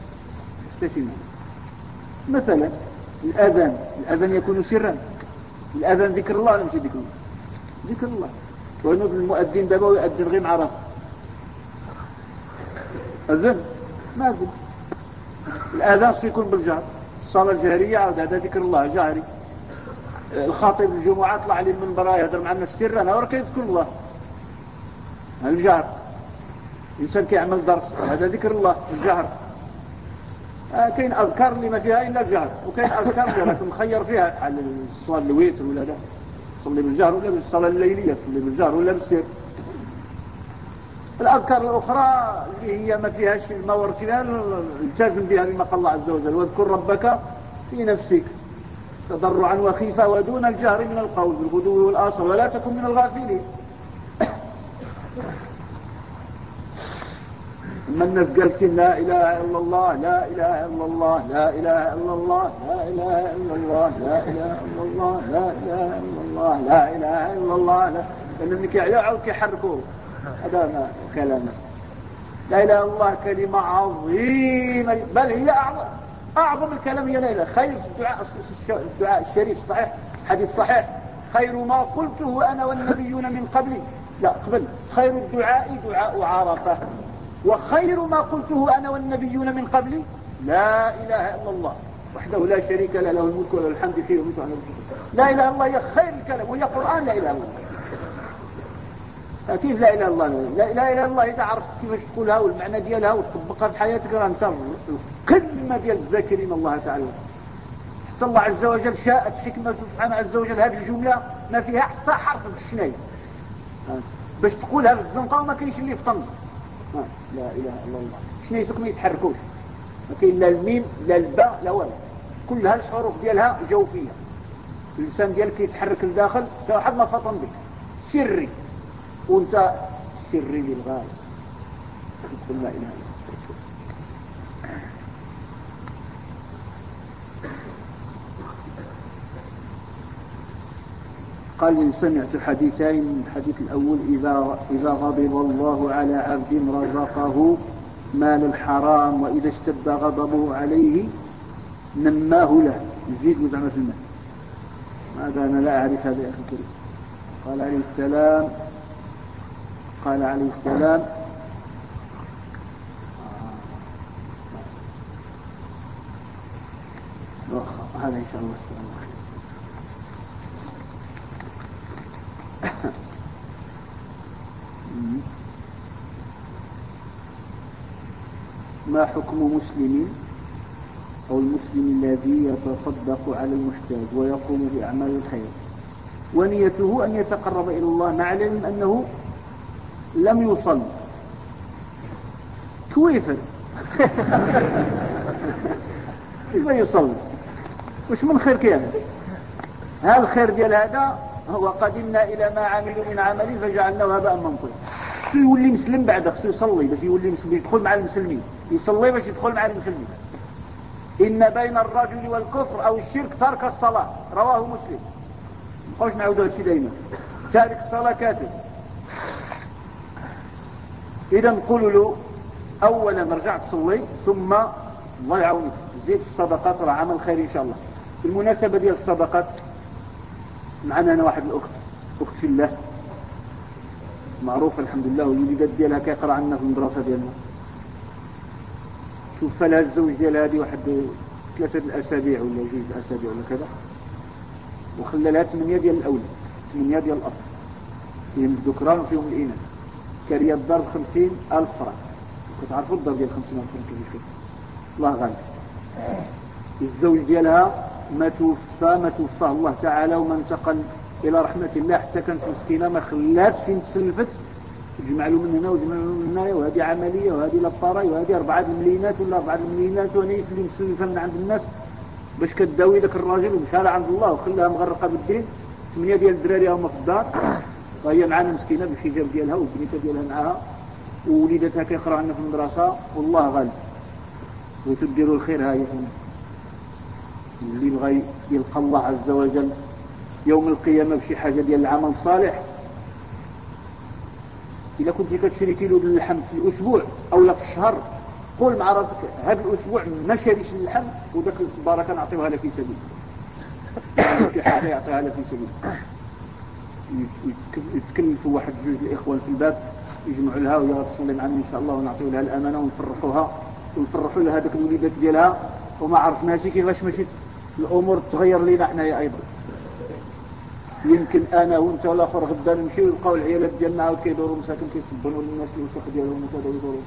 مثلا الأذان يكون سرا. الأذان ذكر الله ولا مش ذكر الله؟ ذكر الله. ونوض المؤذن دابا ويؤذن غير مع راسه. أذن ما أذن. الأذان سيكون بالجهر، الصلاة الجهرية عاد هذا ذكر الله جهري. الخاطب الجمعة طلع على المنبر يهضر معنا السر، أنا وراه كيذكر الله الجهر. الإنسان كيعمل درس هذا ذكر الله الجهر. كاين أذكار اللي ما فيها إلا الجهر، وكاين أذكار اللي راك مخير فيها على الصلاة الويتر ولا لا صلي بالجهر، ولا بالصلاة الليلية صلي بالجهر ولا بالسر. الأذكار الأخرى اللي هي ما فيهاش ما ورد فيها التزم بها بما قال الله عز وجل: واذكر ربك في نفسك تضرعا وخيفة ودون الجهر من القول بالغدو والآصال ولا تكن من الغافلين. أما الناس جالسين لا إله إلا الله لا إله إلا الله لا إله إلا الله لا إله إلا الله لا إله إلا الله لا إله إلا الله لا إله إلا الله لا، لأنهم كيعيوا كيحركوا. هذا كلام. لا إله إلا الله كلمة عظيمة، بل هي أعظم الكلام هي لا إله. خير الدعاء الشريف صحيح، حديث صحيح: خير ما قلته أنا والنبيون من قبلي، لا قبل، خير الدعاء دعاء عرفة، وخير ما قلته أنا والنبيون من قبلي لا إله إلا الله وحده لا شريك له، له الملك وله الحمد فيه ومثل على لا إله إلا الله هي خير الكلام، وهي قرآن لا إله إلا الله. كيف لا إله إلا الله؟ لا إله إلا الله إذا عرفت كيفاش تقولها والمعنى ديالها وتطبقها في حياتك أنت القمة ديال الذاكرين الله تعالى. حتى الله عز وجل شاءت حكمة سبحانه عز وجل هذه الجملة ما فيها حتى حرف بالشناي باش تقولها بالزنقة وما كاينش اللي يفطن. لا إله إلا الله شنايتك ما يتحركوش، ما كاين لا الميم لا الباء لا والو، كلها الحروف ديالها جوفية. اللسان ديالك يتحرك لداخل حد ما فطن بك سري، وانت سري للغاية. لا إله إلا الله. قال سمعت حديثين. الحديث الأول إذا غضب الله على عبد رزقه مال الحرام، وإذا اشتد غضبه عليه نماه له، يزيد وزعم في المال. ماذا أنا لا أعرف هذا يا أخي الكريم. قال عليه السلام هذا إن شاء الله السلام عليكم. ما حكم مسلم أو المسلم الذي يتصدق على المحتاج ويقوم بأعمال الخير ونيته أن يتقرب إلى الله مع العلم أنه لم يصل؟ كيف يصل؟ وش من خير كامل؟ هذا الخير ديال هذا هو قدمنا إلى ما عملوا من عمل فجعلناه هباء منثورا. خصو يولي مسلم بعد، خصو يصلي باش يولي مسلم، يدخل مع المسلمين، يصلي باش يدخل مع المسلمين. إن بين الرجل والكفر أو الشرك ترك الصلاة، رواه مسلم. نخوش نعودوا هادشي دايما، تارك الصلاة كافر. إذا نقول له أولا رجع تصلي، ثم الله يعاونك زيد الصدقات، راه عمل خير إن شاء الله. بالمناسبة ديال الصدقات معنا هنا واحد الأخت في الله معروفة الحمد لله، والوليدات ديالها كيقرا عندنا في المدرسة ديالنا. توفى لها الزوج ديالها هذه واحد 3 الأسابيع ولا 2 الأسابيع ولا كذا، وخلى لها 8 ديال الأولاد، 8 ديال الأطفال، فيهم الذكران وفيهم الإناث. كارية الدار 50,000 فرنك. كتعرفوا الدار ديال 50,000 فرنك كيفاش كتكون؟ الله غالب. الزوج ديالها ما توفى الله تعالى وما انتقل إلى رحمة الله، حتى كانت مسكينة ما خلاتش فين تسلفت، يجمع له من هنا ويجمع له من هنا، وهذه عملية وهذه لاباراي وهذه 4 المليونات ولا 4 المليونات، وانا اللي مسلفة من عند الناس باش كتداوي ذاك الراجل، ومشى عند الله وخلاها مغرقة بالدين. 8 ديال الدراري هما في الدار، وهي معانا مسكينة بالحجاب ديالها والبنيته ديالها معاها، ووليداتها كيقراو عندنا في المدرسة، والله غالب. وتديروا الخير هاي اللي بغى يلقى الله عز وجل يوم القيامة بشي حاجة ديال العمل الصالح. إذا كنت كتشري كيلو اللحم في الأسبوع أو لا في الشهر، قول مع راسك هذا الأسبوع ما شاريش اللحم، وذاك البركة نعطيوها لك في سبيل الله. شي حاجة يعطيها لك في سبيل الله. يتكلفوا 1 2 الإخوان في الباب يجمعوا لها ويا تصلي معنا إن شاء الله، ونعطيو لها الأمانة ونفرحوها ونفرحوا لها هذاك الوليدات ديالها. وما عرفناش كيفاش مشيت الأمور تغير لنا حنايا أيضا. يمكن أنا وأنت والآخر غدا نمشيو ونلقاو العيالات ديالنا عاود كيدوروا مساكن كيصبنوا للناس الوسخ ديالهم وكذا يدوروا.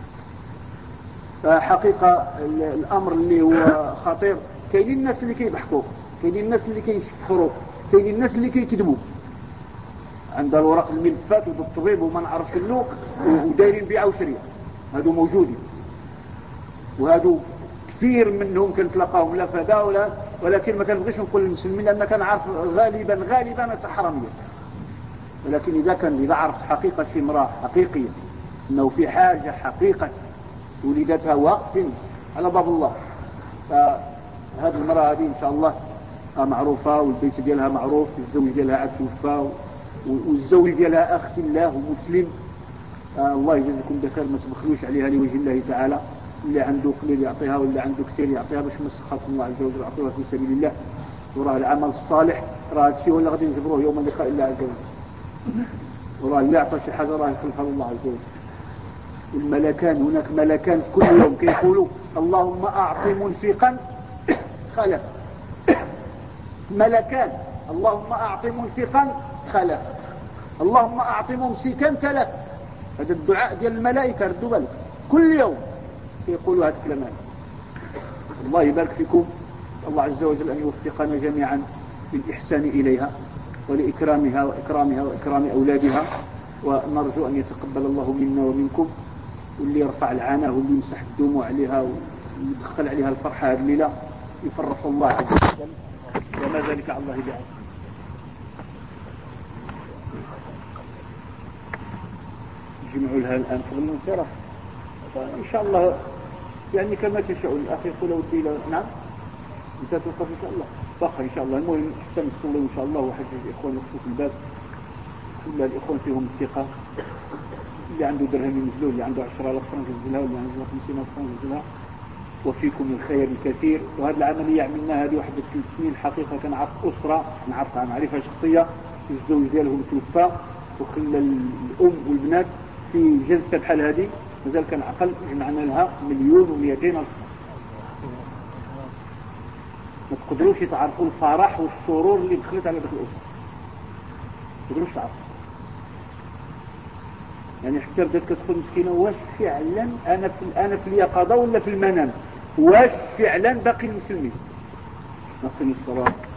فحقيقة الأمر اللي هو خطير، كاينين الناس اللي كيضحكوا، كاينين الناس اللي كيشفروا، كاينين الناس اللي كيكذبوا. عند الورق الملفات وذو الطبيب وما نعرف شنو، ودايرين بيع وشريه. هادو موجودين، وهادو كثير منهم كنتلاقاهم لا فدا ولكن ما كنبغيش نقول للمسلمين لأن كنعرف غالبا حرامية. ولكن إذا عرفت حقيقة شي امرأة حقيقية أنه في حاجة حقيقة ولدتها واقفين على باب الله، فهذه المرأة هذه إن شاء الله معروفة، والبيت ديالها معروف، الزوج ديالها عاد توفى، والزوج ديالها أخ في الله ومسلم. الله يجزيكم بخير، ما تبخلوش عليها لوجه الله تعالى. اللي عنده قليل يعطيها واللي عنده كثير يعطيها باش ما سخط الله عز وجل، يعطيها في سبيل الله. وراه العمل الصالح راه هادشي هو اللي غادي نجبروه يوم اللقاء الله عز وجل. وراه اللي يعطى شي حاجه راه يخلفها الله عز وجل. والملكان هناك ملكان كل يوم كيقولوا اللهم أعط منفقا خلف. ملكان اللهم أعط منفقا خلف، اللهم أعط ممسكا تلف. هذا الدعاء ديال الملائكة، ردوا بالك كل يوم يقولوا هذا الكلام. الله يبارك فيكم، الله عز وجل أن يوفقنا جميعا للإحسان إليها ولإكرامها وإكرام أولادها، ونرجو أن يتقبل الله منا ومنكم، واللي يرفع العانة واللي يمسح الدموع عليها ويدخل عليها الفرحة هذه الليلة يفرح الله عز وجل، وما ذلك على الله بعزيز. جمعوا لها الآن قبل الانصراف إن شاء الله، يعني كما تشاء. الأخ يقول ودي نعم أنت توقف إن شاء الله. واخا ان شاء الله. المهم حتى نصلوا ان شاء الله واحد الاخوان يخصوا في الباب، كل الاخوان فيهم الثقه، اللي عنده درهم ينزلوه، اللي عنده 10,000 فرنك ينزلها، واللي عنده 50,000 فرنك ينزلها. وفيكم الخير الكثير. وهذه العمليه عملناها هذه واحد 3 سنين حقيقه. كنعرف اسره نعرفها معرفه شخصيه، الزوج ديالهم توفى وخلى الام والبنات في جلسه بحال هذه مازال كان عقل جمعنا لها 1,200,000. ما تقدروش تعرفوا الفرح والسرور اللي دخلت على ذاك الاسره، ما تقدروش تعرفوا. يعني حتى بدات كتقول مسكينه واش فعلا انا في اليقظه ولا في المنام، واش فعلا باقي المسلمين. نقيم الصلاه.